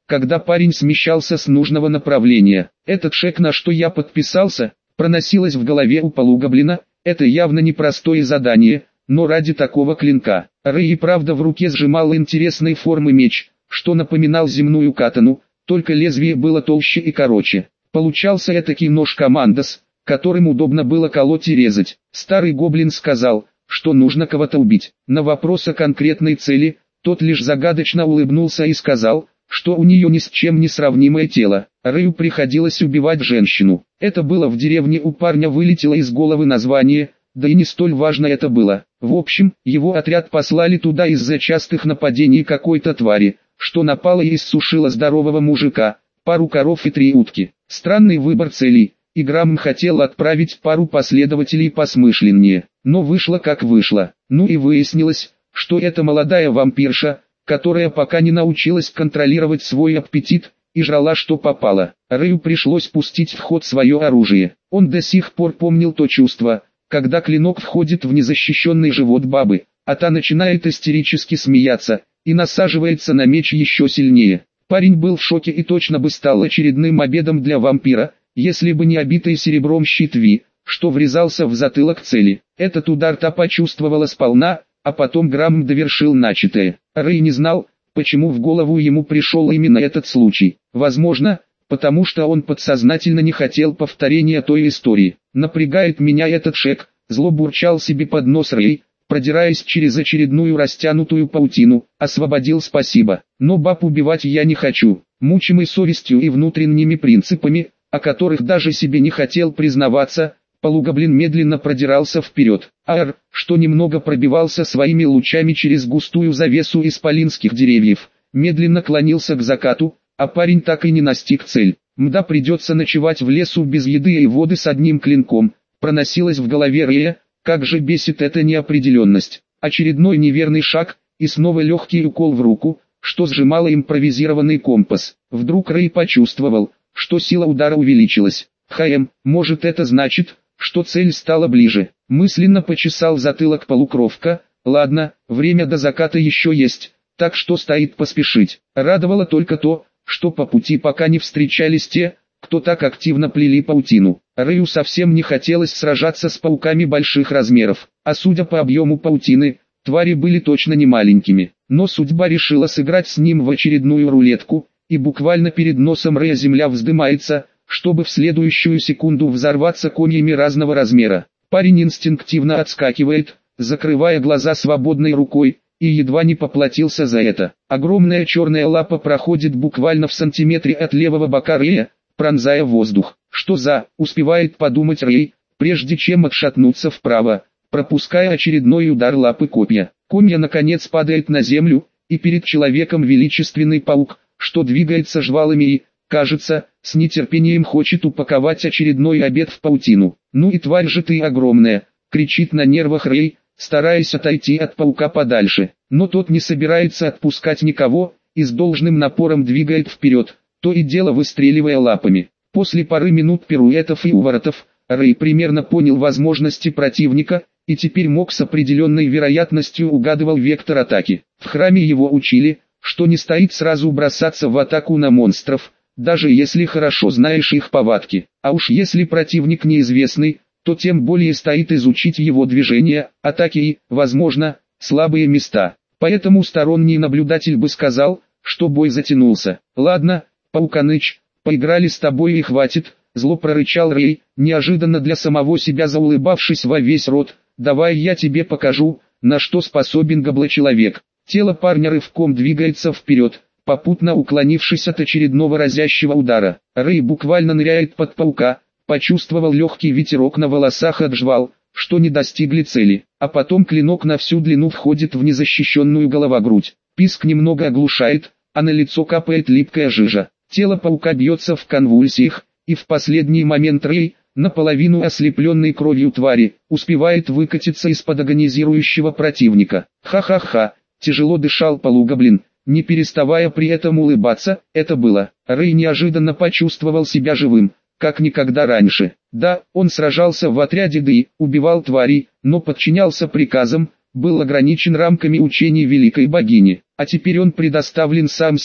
когда парень смещался с нужного направления. Этот шаг, на что я подписался, проносилось в голове у полугоблина. Это явно непростое задание, но ради такого клинка. Рэй и правда в руке сжимал интересной формы меч, что напоминал земную катану, только лезвие было толще и короче. Получался этакий нож-командос, которым удобно было колоть и резать. Старый гоблин сказал, что нужно кого-то убить. На вопрос о конкретной цели, тот лишь загадочно улыбнулся и сказал, что у нее ни с чем не сравнимое тело. Рэю приходилось убивать женщину. Это было в деревне, у парня вылетело из головы название, да и не столь важно это было. В общем, его отряд послали туда из-за частых нападений какой-то твари, что напала и иссушила здорового мужика, пару коров и три утки. Странный выбор целей, и Грамм хотел отправить пару последователей посмышленнее, но вышло как вышло. Ну и выяснилось, что это молодая вампирша, которая пока не научилась контролировать свой аппетит, и жрала что попало. Рэю пришлось пустить в ход свое оружие. Он до сих пор помнил то чувство, когда клинок входит в незащищенный живот бабы, а та начинает истерически смеяться, и насаживается на меч еще сильнее. Парень был в шоке и точно бы стал очередным обедом для вампира, если бы не обитый серебром щит Ви, что врезался в затылок цели. Этот удар та почувствовала сполна, а потом Грамм довершил начатое. Рэй не знал, почему в голову ему пришел именно этот случай. Возможно, потому что он подсознательно не хотел повторения той истории. «Напрягает меня этот шаг», зло бурчал себе под нос Рэй, продираясь через очередную растянутую паутину. «Освободил, спасибо, но баб убивать я не хочу». Мучимый совестью и внутренними принципами, о которых даже себе не хотел признаваться, полугоблин медленно продирался вперед. Ар, что немного пробивался своими лучами через густую завесу исполинских деревьев, медленно клонился к закату, а парень так и не настиг цель. Мда, придется ночевать в лесу без еды и воды с одним клинком, проносилось в голове Рэя, как же бесит эта неопределенность. Очередной неверный шаг, и снова легкий укол в руку, что сжимало импровизированный компас. Вдруг Рэй почувствовал, что сила удара увеличилась. Хм, может это значит, что цель стала ближе. Мысленно почесал затылок полукровка. Ладно, время до заката еще есть, так что стоит поспешить. Радовало только то, что по пути пока не встречались те, кто так активно плели паутину. Рэю совсем не хотелось сражаться с пауками больших размеров, а судя по объему паутины, твари были точно не маленькими. Но судьба решила сыграть с ним в очередную рулетку, и буквально перед носом Рэя земля вздымается, чтобы в следующую секунду взорваться комьями разного размера. Парень инстинктивно отскакивает, закрывая глаза свободной рукой, и едва не поплатился за это. Огромная черная лапа проходит буквально в сантиметре от левого бока Рэя, пронзая воздух. Что за, успевает подумать Рэй, прежде чем отшатнуться вправо, пропуская очередной удар лапы копья. Комья наконец падает на землю, и перед человеком величественный паук, что двигается жвалами и, кажется, с нетерпением хочет упаковать очередной обед в паутину. «Ну и тварь же ты огромная!» — кричит на нервах Рэй, стараясь отойти от паука подальше. Но тот не собирается отпускать никого, и с должным напором двигает вперед, то и дело выстреливая лапами. После пары минут пируэтов и уворотов, Рэй примерно понял возможности противника, и теперь мог с определенной вероятностью угадывал вектор атаки. В храме его учили, что не стоит сразу бросаться в атаку на монстров, даже если хорошо знаешь их повадки. А уж если противник неизвестный, то тем более стоит изучить его движения, атаки и, возможно, слабые места. Поэтому сторонний наблюдатель бы сказал, что бой затянулся. «Ладно, Пауканыч, поиграли с тобой и хватит», — зло прорычал Рэй, неожиданно для самого себя заулыбавшись во весь рот. «Давай я тебе покажу, на что способен гоблочеловек». Тело парня рывком двигается вперед, попутно уклонившись от очередного разящего удара. Рэй буквально ныряет под паука, почувствовал легкий ветерок на волосах от жвал, что не достигли цели, а потом клинок на всю длину входит в незащищенную головогрудь. Писк немного оглушает, а на лицо капает липкая жижа. Тело паука бьется в конвульсиях, и в последний момент Рэй, наполовину ослепленный кровью твари, успевает выкатиться из-под агонизирующего противника. Ха-ха-ха, тяжело дышал полугоблин, не переставая при этом улыбаться. Это было. Рэй неожиданно почувствовал себя живым, как никогда раньше. Да, он сражался в отряде Ди, убивал тварей, но подчинялся приказам, был ограничен рамками учений великой богини. А теперь он предоставлен сам себе,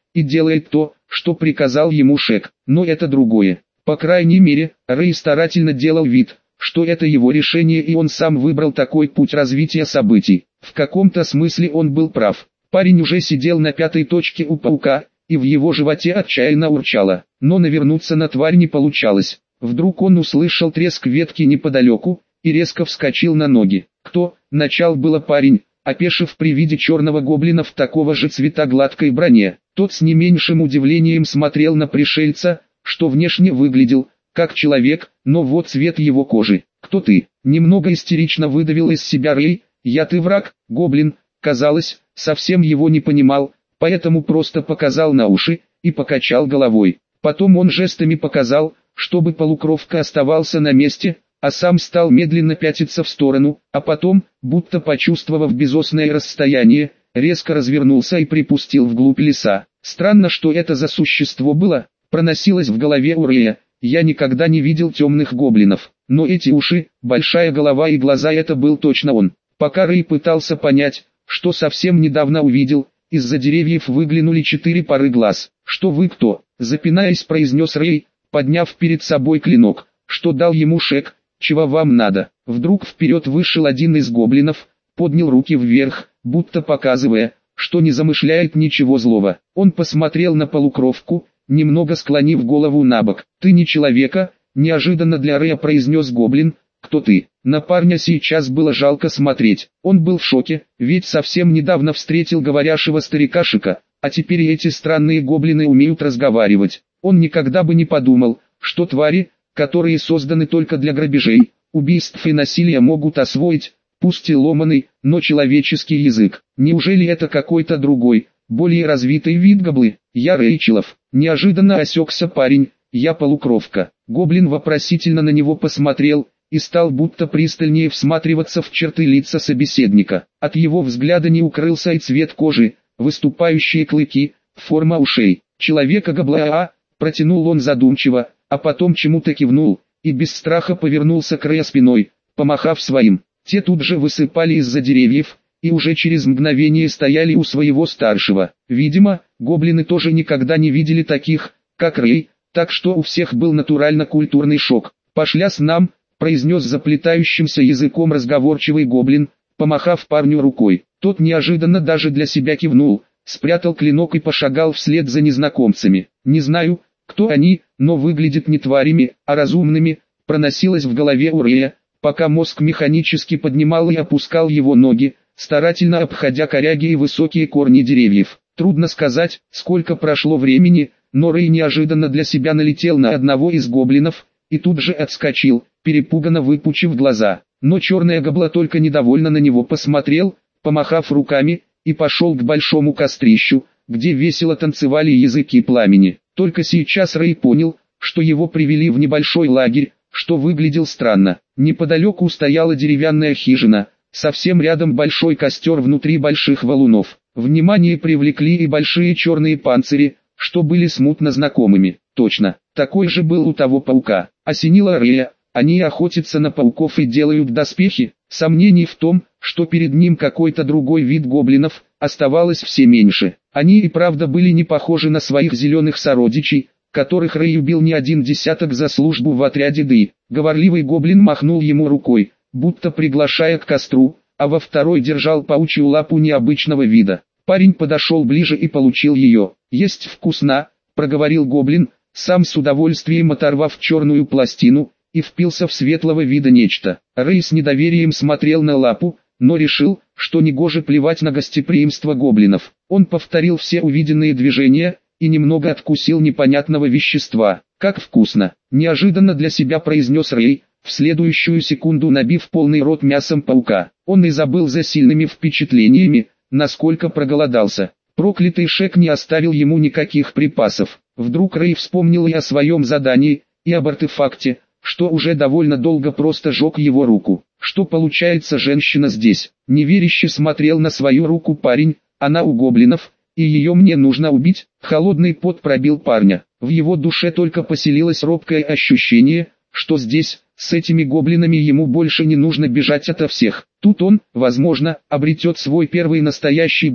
и делает то, что приказал ему Шек. Но это другое. По крайней мере, Рэй старательно делал вид, что это его решение и он сам выбрал такой путь развития событий. В каком-то смысле он был прав. Парень уже сидел на пятой точке у паука, и в его животе отчаянно урчало. Но навернуться на тварь не получалось. Вдруг он услышал треск ветки неподалеку, и резко вскочил на ноги. «Кто?» — начал было парень, опешив при виде черного гоблина в такого же цвета гладкой броне. Тот с не меньшим удивлением смотрел на пришельца, что внешне выглядел как человек, но вот цвет его кожи. «Кто ты?» — немного истерично выдавил из себя Рэй. «Я ты враг, гоблин». Казалось, совсем его не понимал, поэтому просто показал на уши и покачал головой. Потом он жестами показал, чтобы полукровка оставался на месте, а сам стал медленно пятиться в сторону, а потом, будто почувствовав безосное расстояние, резко развернулся и припустил вглубь леса. Странно, что это за существо было, проносилось в голове у Рэя. Я никогда не видел темных гоблинов, но эти уши, большая голова и глаза — это был точно он. Пока Рэй пытался понять, что совсем недавно увидел, из-за деревьев выглянули четыре пары глаз. «Что вы кто?» — запинаясь, произнес Рэй, подняв перед собой клинок. «Что дал ему Шек? Чего вам надо?» Вдруг вперед вышел один из гоблинов, поднял руки вверх, будто показывая, что не замышляет ничего злого. Он посмотрел на полукровку, немного склонив голову набок. «Ты не человека?» — неожиданно для Рэя произнес гоблин. «Кто ты?» На парня сейчас было жалко смотреть. Он был в шоке, ведь совсем недавно встретил говорящего старика Шека, а теперь эти странные гоблины умеют разговаривать. Он никогда бы не подумал, что твари, которые созданы только для грабежей, убийств и насилия, могут освоить, пусть и ломаный, но человеческий язык. Неужели это какой-то другой, более развитый вид гоблы? «Я Рэйчелов», — неожиданно осекся парень. «Я полукровка». Гоблин вопросительно на него посмотрел и стал будто пристальнее всматриваться в черты лица собеседника. От его взгляда не укрылся и цвет кожи, выступающие клыки, форма ушей. «Человека-гобла-а», протянул он задумчиво, а потом чему-то кивнул, и без страха повернулся к Рэю спиной, помахав своим. Те тут же высыпали из-за деревьев, и уже через мгновение стояли у своего старшего. Видимо, гоблины тоже никогда не видели таких, как Рэй, так что у всех был натурально культурный шок. «Пошля с нам», произнес заплетающимся языком разговорчивый гоблин, помахав парню рукой. Тот неожиданно даже для себя кивнул, спрятал клинок и пошагал вслед за незнакомцами. «Не знаю, кто они, но выглядят не тварями, а разумными», проносилось в голове у Рэя, пока мозг механически поднимал и опускал его ноги, старательно обходя коряги и высокие корни деревьев. Трудно сказать, сколько прошло времени, но Рэй неожиданно для себя налетел на одного из гоблинов, и тут же отскочил, перепуганно выпучив глаза. Но черная гобла только недовольно на него посмотрел, помахав руками, и пошел к большому кострищу, где весело танцевали языки пламени. Только сейчас Рэй понял, что его привели в небольшой лагерь, что выглядел странно. Неподалеку стояла деревянная хижина, совсем рядом большой костер внутри больших валунов. Внимание привлекли и большие черные панцири, что были смутно знакомыми. Точно, такой же был у того паука. Осенило Рэя, они охотятся на пауков и делают доспехи. Сомнений в том, что перед ним какой-то другой вид гоблинов, оставалось все меньше. Они и правда были не похожи на своих зеленых сородичей, которых Рэй убил не один десяток за службу в отряде Ды. Говорливый гоблин махнул ему рукой, будто приглашая к костру, а во второй держал паучью лапу необычного вида. Парень подошел ближе и получил ее. «Есть вкусно», — проговорил гоблин, сам с удовольствием оторвав черную пластину, и впился в светлого вида нечто. Рэй с недоверием смотрел на лапу, но решил, что негоже плевать на гостеприимство гоблинов. Он повторил все увиденные движения и немного откусил непонятного вещества. «Как вкусно!» – неожиданно для себя произнес Рэй, в следующую секунду набив полный рот мясом паука. Он и забыл за сильными впечатлениями, насколько проголодался. Проклятый Шек не оставил ему никаких припасов. Вдруг Рэй вспомнил и о своем задании, и об артефакте, что уже довольно долго просто жег его руку. Что получается, женщина здесь? Неверяще смотрел на свою руку парень, она у гоблинов, и ее мне нужно убить. Холодный пот пробил парня. В его душе только поселилось робкое ощущение, что здесь, с этими гоблинами, ему больше не нужно бежать ото всех. Тут он, возможно, обретет свой первый настоящий дом,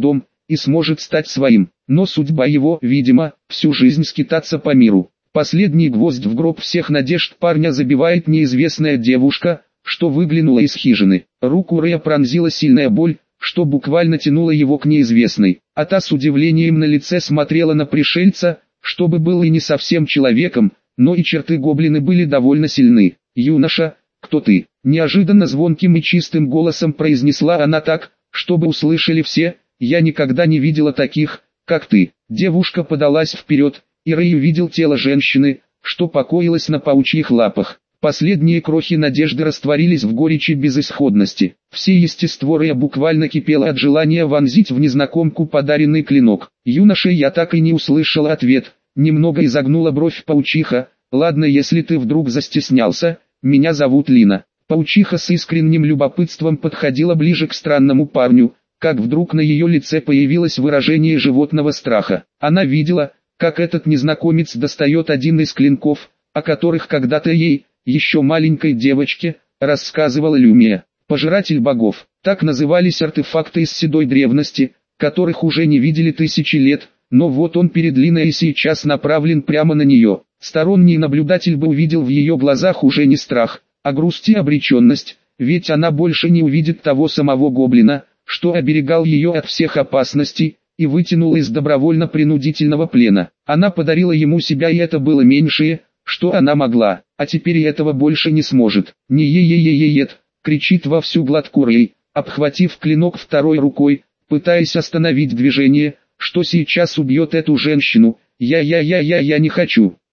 и сможет стать своим. Но судьба его, видимо, всю жизнь скитаться по миру. Последний гвоздь в гроб всех надежд парня забивает неизвестная девушка, что выглянула из хижины. Руку Рэя пронзила сильная боль, что буквально тянуло его к неизвестной. А та с удивлением на лице смотрела на пришельца, чтобы был и не совсем человеком, но и черты гоблина были довольно сильны. «Юноша, кто ты?» – неожиданно звонким и чистым голосом произнесла она так, чтобы услышали все. «Я никогда не видела таких, как ты». Девушка подалась вперед, и Рэй увидел тело женщины, что покоилось на паучьих лапах. Последние крохи надежды растворились в горечи безысходности. Все естество Рэя буквально кипело от желания вонзить в незнакомку подаренный клинок. «Юноша, я так и не услышал ответ», — немного изогнула бровь паучиха. «Ладно, если ты вдруг застеснялся, меня зовут Лина». Паучиха с искренним любопытством подходила ближе к странному парню, как вдруг на ее лице появилось выражение животного страха. Она видела, как этот незнакомец достает один из клинков, о которых когда-то ей, еще маленькой девочке, рассказывала Люмия. Пожиратель богов. Так назывались артефакты из седой древности, которых уже не видели тысячи лет, но вот он перед Линой и сейчас направлен прямо на нее. Сторонний наблюдатель бы увидел в ее глазах уже не страх, а грусть и обреченность, ведь она больше не увидит того самого гоблина, что оберегал ее от всех опасностей, и вытянул из добровольно-принудительного плена. Она подарила ему себя, и это было меньшее, что она могла, а теперь и этого больше не сможет. «Не е-е-е-е-ет!» — кричит во всю глотку Рэй, обхватив клинок второй рукой, пытаясь остановить движение, что сейчас убьет эту женщину. «Я-я-я-я-я не хочу!»